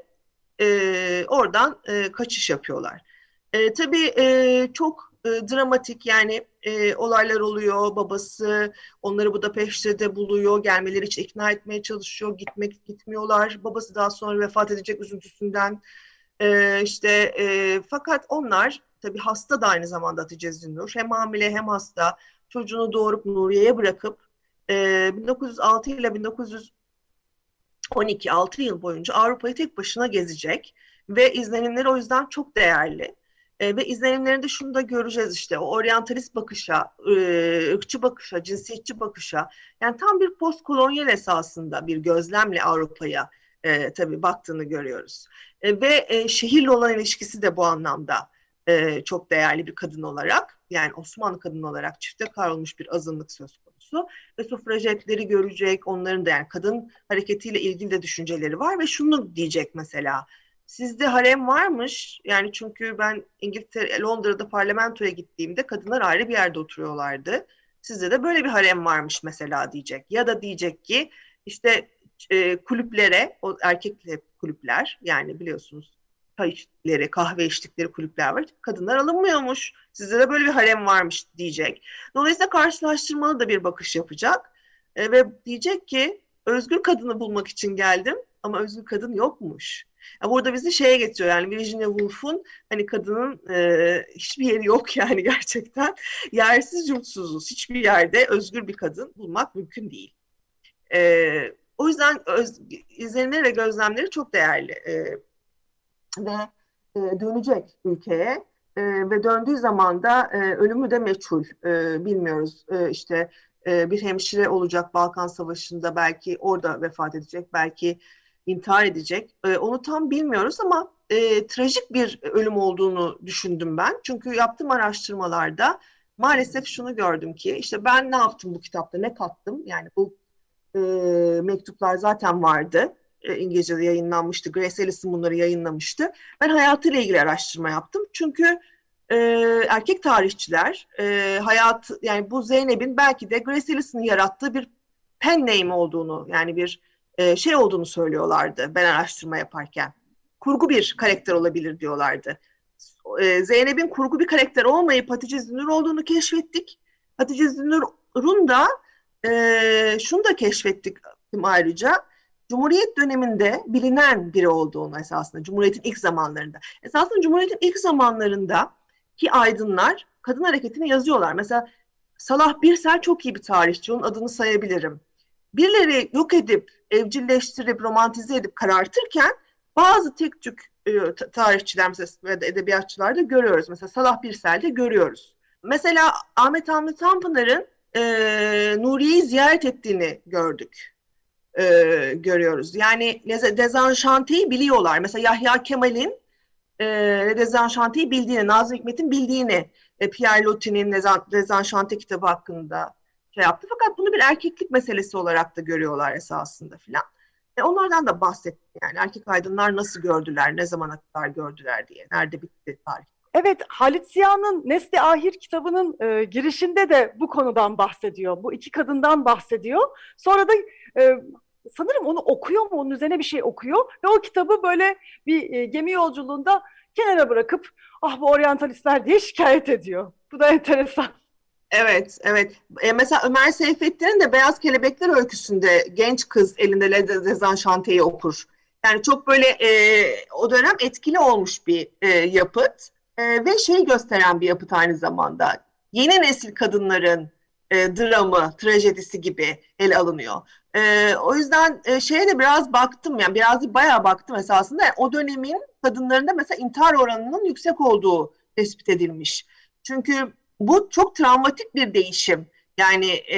e, oradan e, kaçış yapıyorlar. E, tabii e, çok e, dramatik, yani e, olaylar oluyor. Babası onları Budapeşte'de buluyor. Gelmeleri için ikna etmeye çalışıyor. Gitmek gitmiyorlar. Babası daha sonra vefat edecek üzüntüsünden. E, işte e, fakat onlar tabii hasta da aynı zamanda Hatice Zünnur. Hem hamile hem hasta. Çocuğunu doğurup Nuriye'ye bırakıp e, bin dokuz yüz altı ile bin dokuz yüz on iki, altı yıl boyunca Avrupa'yı tek başına gezecek. Ve izlenimleri o yüzden çok değerli. E, ve izlenimlerinde şunu da göreceğiz, işte o oryantalist bakışa, e, ırkçı bakışa, cinsiyetçi bakışa, yani tam bir postkolonyal esasında bir gözlemle Avrupa'ya e, tabii baktığını görüyoruz. E, ve e, şehirle olan ilişkisi de bu anlamda e, çok değerli bir kadın olarak, yani Osmanlı kadını olarak çifte kavrulmuş bir azınlık söz konusu ve sufrajetleri görecek, onların da yani kadın hareketiyle ilgili de düşünceleri var ve şunu diyecek mesela: sizde harem varmış, yani çünkü ben İngiltere, Londra'da parlamentoya gittiğimde kadınlar ayrı bir yerde oturuyorlardı. Sizde de böyle bir harem varmış mesela diyecek. Ya da diyecek ki işte e, kulüplere, o erkek kulüpler, yani biliyorsunuz çay içtikleri, kahve içtikleri kulüpler var. Kadınlar alınmıyormuş. Sizde de böyle bir harem varmış diyecek. Dolayısıyla karşılaştırmalı da bir bakış yapacak. E, ve diyecek ki özgür kadını bulmak için geldim ama özgür kadın yokmuş. Yani burada bizi şeye getiriyor, yani Virginia Woolf'un hani kadının e, hiçbir yeri yok yani gerçekten. Yersiz yurtsuzuz. Hiçbir yerde özgür bir kadın bulmak mümkün değil. E, o yüzden öz, izlenimleri ve gözlemleri çok değerli. E, ve e, dönecek ülkeye e, ve döndüğü zaman da e, ölümü de meçhul. E, bilmiyoruz. E, işte e, bir hemşire olacak Balkan Savaşı'nda, belki orada vefat edecek, belki intihar edecek. E, onu tam bilmiyoruz ama e, trajik bir ölüm olduğunu düşündüm ben. Çünkü yaptığım araştırmalarda maalesef şunu gördüm ki, işte ben ne yaptım bu kitapta, ne kattım? Yani bu e, mektuplar zaten vardı. E, İngilizce'de yayınlanmıştı. Grace Ellison bunları yayınlamıştı. Ben hayatıyla ilgili araştırma yaptım. Çünkü e, erkek tarihçiler e, hayat, yani bu Zeynep'in belki de Grace Ellison'ın yarattığı bir pen name olduğunu, yani bir e, şey olduğunu söylüyorlardı ben araştırma yaparken. Kurgu bir karakter olabilir diyorlardı. E, Zeynep'in kurgu bir karakter olmayıp Hatice Zünnur olduğunu keşfettik. Hatice Zünnur'un da e, şunu da keşfettik ayrıca. Cumhuriyet döneminde bilinen biri olduğunu esasında, Cumhuriyet'in ilk zamanlarında. Esasında Cumhuriyet'in ilk zamanlarında ki aydınlar kadın hareketini yazıyorlar. Mesela Salah Birsel çok iyi bir tarihçi, onun adını sayabilirim. Birileri yok edip, evcilleştirip, romantize edip karartırken bazı tek tük e, tarihçiler mesela ve de edebiyatçılar da görüyoruz. Mesela Salah Birsel'de görüyoruz. Mesela Ahmet Hamdi Tanpınar'ın e, Nuriye'yi ziyaret ettiğini gördük. E, görüyoruz. Yani Dezenşante'yi biliyorlar. Mesela Yahya Kemal'in e, Dezenşante'yi bildiğini, Nazım Hikmet'in bildiğini, e, Pierre Loti'nin Dezenşante kitabı hakkında şey yaptı. Fakat bunu bir erkeklik meselesi olarak da görüyorlar esasında filan. E, onlardan da bahsettim yani. Erkek aydınlar nasıl gördüler, ne zamana kadar gördüler diye. Nerede bitti tarih. Evet, Halit Ziya'nın Nesli Ahir kitabının e, girişinde de bu konudan bahsediyor. Bu iki kadından bahsediyor. Sonra da e, sanırım onu okuyor mu, onun üzerine bir şey okuyor ve o kitabı böyle bir e, gemi yolculuğunda kenara bırakıp ah bu oryantalistler diye şikayet ediyor. Bu da enteresan. Evet, evet. E, mesela Ömer Seyfettin'in de Beyaz Kelebekler öyküsünde genç kız elinde Le Desenchanté'yi okur. Yani çok böyle e, o dönem etkili olmuş bir e, yapıt e, ve şeyi gösteren bir yapıt aynı zamanda. Yeni nesil kadınların e, dramı, trajedisi gibi ele alınıyor. E, o yüzden e, şeye de biraz baktım, yani biraz bayağı baktım esasında. Yani o dönemin kadınlarında mesela intihar oranının yüksek olduğu tespit edilmiş. Çünkü bu çok travmatik bir değişim. Yani e,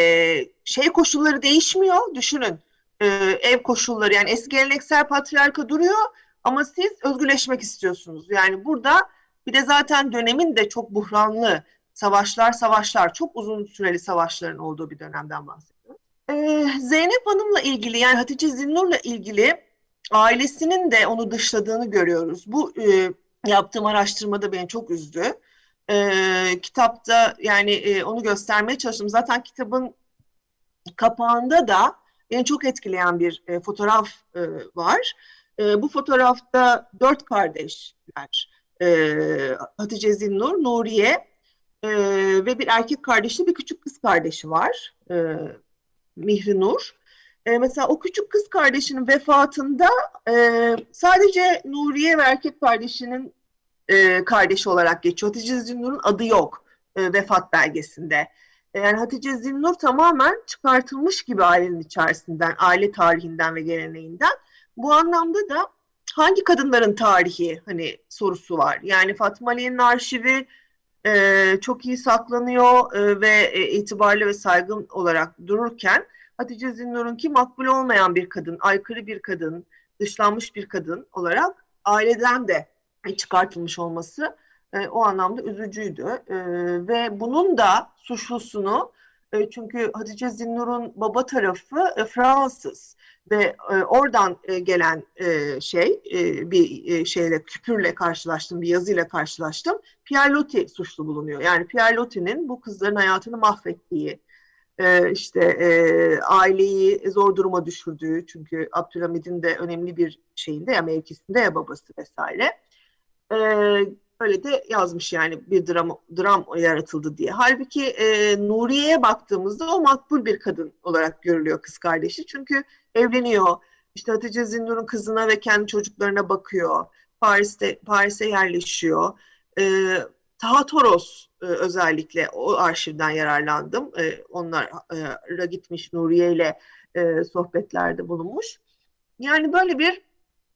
şey koşulları değişmiyor. Düşünün e, ev koşulları, yani eski geleneksel patriarka duruyor ama siz özgürleşmek istiyorsunuz. Yani burada bir de zaten dönemin de çok buhranlı savaşlar savaşlar çok uzun süreli savaşların olduğu bir dönemden bahsediyoruz. E, Zeynep Hanım'la ilgili, yani Hatice Zinnur'la ilgili ailesinin de onu dışladığını görüyoruz. Bu e, yaptığım araştırmada beni çok üzdü. E, kitapta yani e, onu göstermeye çalıştım. Zaten kitabın kapağında da beni çok etkileyen bir e, fotoğraf e, var. E, bu fotoğrafta dört kardeşler. E, Hatice Zinnur, Nuriye e, ve bir erkek kardeşli bir küçük kız kardeşi var. E, Mihri Nur. E, mesela o küçük kız kardeşinin vefatında e, sadece Nuriye ve erkek kardeşinin e, kardeşi olarak geçiyor. Hatice Zinnur'un adı yok e, vefat belgesinde. E, yani Hatice Zinnur tamamen çıkartılmış gibi ailenin içerisinden, aile tarihinden ve geleneğinden. Bu anlamda da hangi kadınların tarihi hani sorusu var. Yani Fatma Aliye'nin arşivi e, çok iyi saklanıyor e, ve e, itibarlı ve saygın olarak dururken Hatice Zinnur'unki makbul olmayan bir kadın, aykırı bir kadın, dışlanmış bir kadın olarak aileden de çıkartılmış olması e, o anlamda üzücüydü. E, ve bunun da suçlusunu, e, çünkü Hatice Zinnur'un baba tarafı e, Fransız ve e, oradan e, gelen e, şey e, bir e, şeyle, küpürle karşılaştım, bir yazıyla karşılaştım. Pierre Loti suçlu bulunuyor. Yani Pierre Loti'nin bu kızların hayatını mahvettiği, e, işte e, aileyi zor duruma düşürdüğü, çünkü Abdülhamid'in de önemli bir şeyinde ya, mevkisinde ya babası vesaire. Ee, öyle de yazmış, yani bir dram, dram yaratıldı diye. Halbuki e, Nuriye'ye baktığımızda o makbul bir kadın olarak görülüyor, kız kardeşi. Çünkü evleniyor, işte Hatice Zinnur'un kızına ve kendi çocuklarına bakıyor. Paris'te Paris'e yerleşiyor. Ee, Taha Toros e, özellikle o arşivden yararlandım. E, onlara gitmiş, Nuriye ile e, sohbetlerde bulunmuş. Yani böyle bir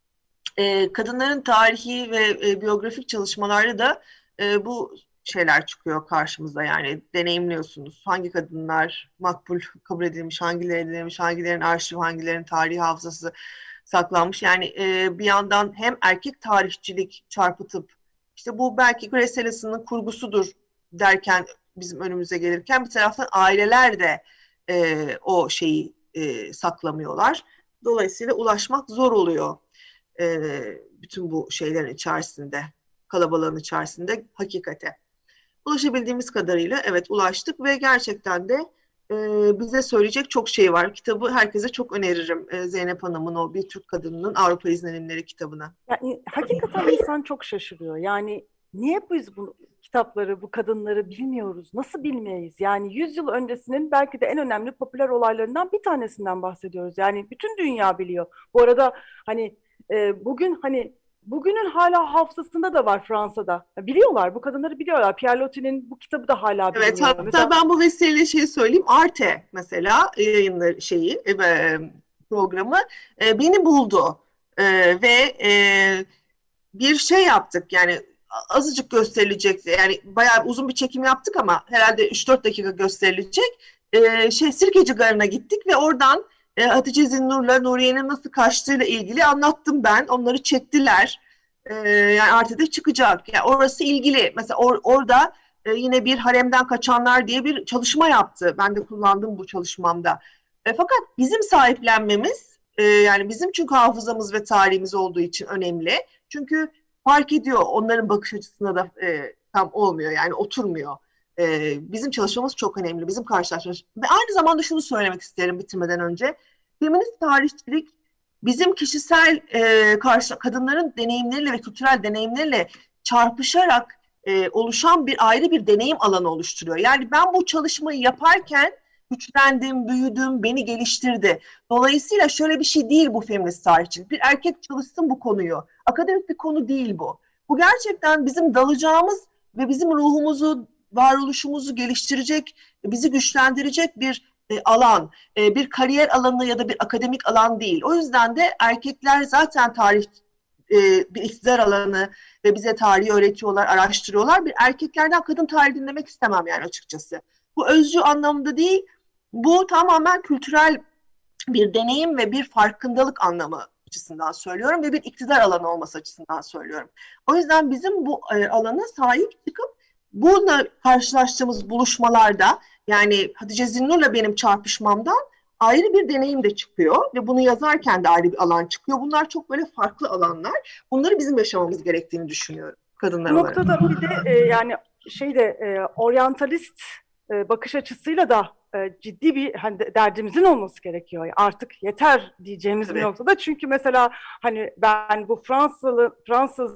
E, kadınların tarihi ve e, biyografik çalışmalarda da e, bu şeyler çıkıyor karşımıza. Yani deneyimliyorsunuz. Hangi kadınlar makbul kabul edilmiş, hangileri edilmiş, hangilerinin arşiv, hangilerinin tarihi hafızası saklanmış. Yani e, bir yandan hem erkek tarihçilik çarpıtıp işte bu belki Grace Ellison'ın kurgusudur derken bizim önümüze gelirken, bir taraftan aileler de e, o şeyi e, saklamıyorlar. Dolayısıyla ulaşmak zor oluyor. Bütün bu şeylerin içerisinde, kalabalığın içerisinde hakikate. Ulaşabildiğimiz kadarıyla evet ulaştık ve gerçekten de e, bize söyleyecek çok şey var. Kitabı herkese çok öneririm. E, Zeynep Hanım'ın o Bir Türk Kadınının Avrupa İzlenimleri kitabına. Yani hakikaten insan çok şaşırıyor. Yani niye biz bu kitapları, bu kadınları bilmiyoruz? Nasıl bilmeyiz? Yani yüz yıl öncesinin belki de en önemli popüler olaylarından bir tanesinden bahsediyoruz. Yani bütün dünya biliyor. Bu arada hani e, bugün hani bugünün hala hafızasında da var Fransa'da. Biliyorlar, bu kadınları biliyorlar. Pierre Loti'nin bu kitabı da hala biliniyor. Evet, hatta mesela, ben bu vesileyle şey söyleyeyim. Arte mesela yayınları şeyi, e, programı e, beni buldu. E, ve e, bir şey yaptık, yani azıcık gösterilecek, yani bayağı uzun bir çekim yaptık ama herhalde üç dört dakika gösterilecek. E, şey Sirkeci Garı'na gittik ve oradan e, Hatice Zinnur'la Nuriye'nin nasıl kaçtığıyla ilgili anlattım ben. Onları çektiler. E, yani Arte'de çıkacak. Yani orası ilgili. Mesela or, orada e, yine bir haremden kaçanlar diye bir çalışma yaptı. Ben de kullandım bu çalışmamda. E, fakat bizim sahiplenmemiz, e, yani bizim çünkü hafızamız ve tarihimiz olduğu için önemli. Çünkü fark ediyor, onların bakış açısına da e, tam olmuyor, yani oturmuyor. E, bizim çalışmamız çok önemli, bizim karşılaşmamız. Ve aynı zamanda şunu söylemek isterim bitirmeden önce. feminist tarihçilik bizim kişisel e, karşı kadınların deneyimleriyle ve kültürel deneyimleriyle çarpışarak e, oluşan bir ayrı bir deneyim alanı oluşturuyor. Yani ben bu çalışmayı yaparken güçlendim, büyüdüm, beni geliştirdi. Dolayısıyla şöyle bir şey değil bu feminist tarihçilik. Bir erkek çalışsın bu konuyu. Akademik bir konu değil bu. Bu gerçekten bizim dalacağımız ve bizim ruhumuzu, varoluşumuzu geliştirecek, bizi güçlendirecek bir e, alan. E, bir kariyer alanı ya da bir akademik alan değil. O yüzden de erkekler zaten tarih e, bir iktidar alanı ve bize tarihi öğretiyorlar, araştırıyorlar. Bir erkeklerden kadın tarihi dinlemek istemem yani açıkçası. Bu özcü anlamda değil, bu tamamen kültürel bir deneyim ve bir farkındalık anlamı açısından söylüyorum ve bir iktidar alanı olması açısından söylüyorum. O yüzden bizim bu e, alana sahip çıkıp bununla karşılaştığımız buluşmalarda, yani Hatice Zinnur'la benim çarpışmamdan ayrı bir deneyim de çıkıyor ve bunu yazarken de ayrı bir alan çıkıyor. Bunlar çok böyle farklı alanlar. Bunları bizim yaşamamız gerektiğini düşünüyorum kadınlar Bu olarak. noktada bir de e, yani şeyde e, oryantalist e, bakış açısıyla da e, ciddi bir hani derdimizin olması gerekiyor. Yani artık yeter diyeceğimiz Evet. bir noktada. Çünkü mesela hani ben bu Fransalı Fransız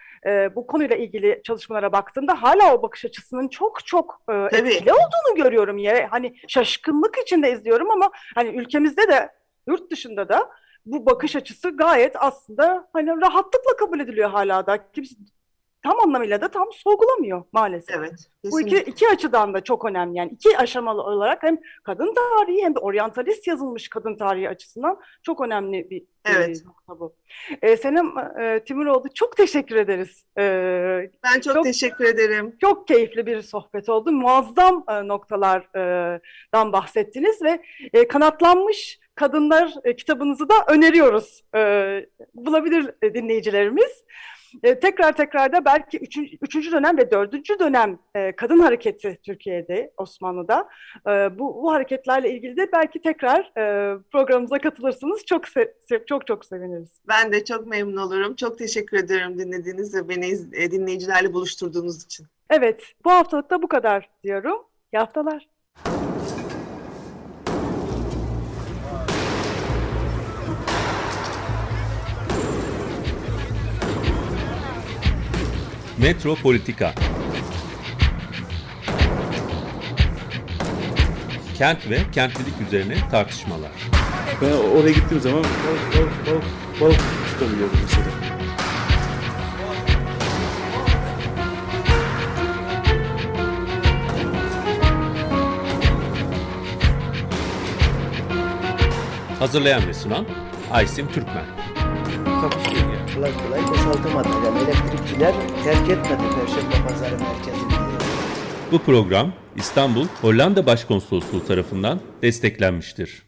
e, bu konuyla ilgili çalışmalara baktığımda hala o bakış açısının çok çok e, Tabii. etkili olduğunu görüyorum ya. Hani şaşkınlık içinde izliyorum ama hani ülkemizde de yurt dışında da bu bakış açısı gayet aslında hani rahatlıkla kabul ediliyor hala da. Kimse tam anlamıyla da tam sorgulamıyor maalesef. Evet. Bu iki, kesinlikle. iki açıdan da çok önemli. Yani iki aşamalı olarak hem kadın tarihi hem de oryantalist yazılmış kadın tarihi açısından çok önemli bir Evet. e, nokta bu. E, Senem e, Timuroğlu, çok teşekkür ederiz. E, Ben çok, Çok- teşekkür ederim. çok keyifli bir sohbet oldu. Muazzam e, noktalardan bahsettiniz ve e, Kanatlanmış Kadınlar e, kitabınızı da öneriyoruz. E, bulabilir e, dinleyicilerimiz. E, tekrar tekrar da belki üçüncü, üçüncü dönem ve dördüncü dönem e, kadın hareketi Türkiye'de, Osmanlı'da. E, bu, bu hareketlerle ilgili de belki tekrar e, programımıza katılırsınız. Çok se- se- çok çok seviniriz. Ben de çok memnun olurum. Çok teşekkür ederim dinlediğiniz ve beni iz- e, dinleyicilerle buluşturduğunuz için. Evet, bu haftalık da bu kadar diyorum. İyi haftalar. Metropolitika. Kent ve kentlilik üzerine tartışmalar. Ben oraya gittiğim zaman balık balık balık balık tutabiliyordum mesela. Hazırlayan ve sunan Aysim Türkmen. Takusuyor yani. Kolay kolay boşaltamadı. Yani elektrikçiler terk etmedi Perşembe Pazarı merkezini. Bu program İstanbul Hollanda Başkonsolosluğu tarafından desteklenmiştir.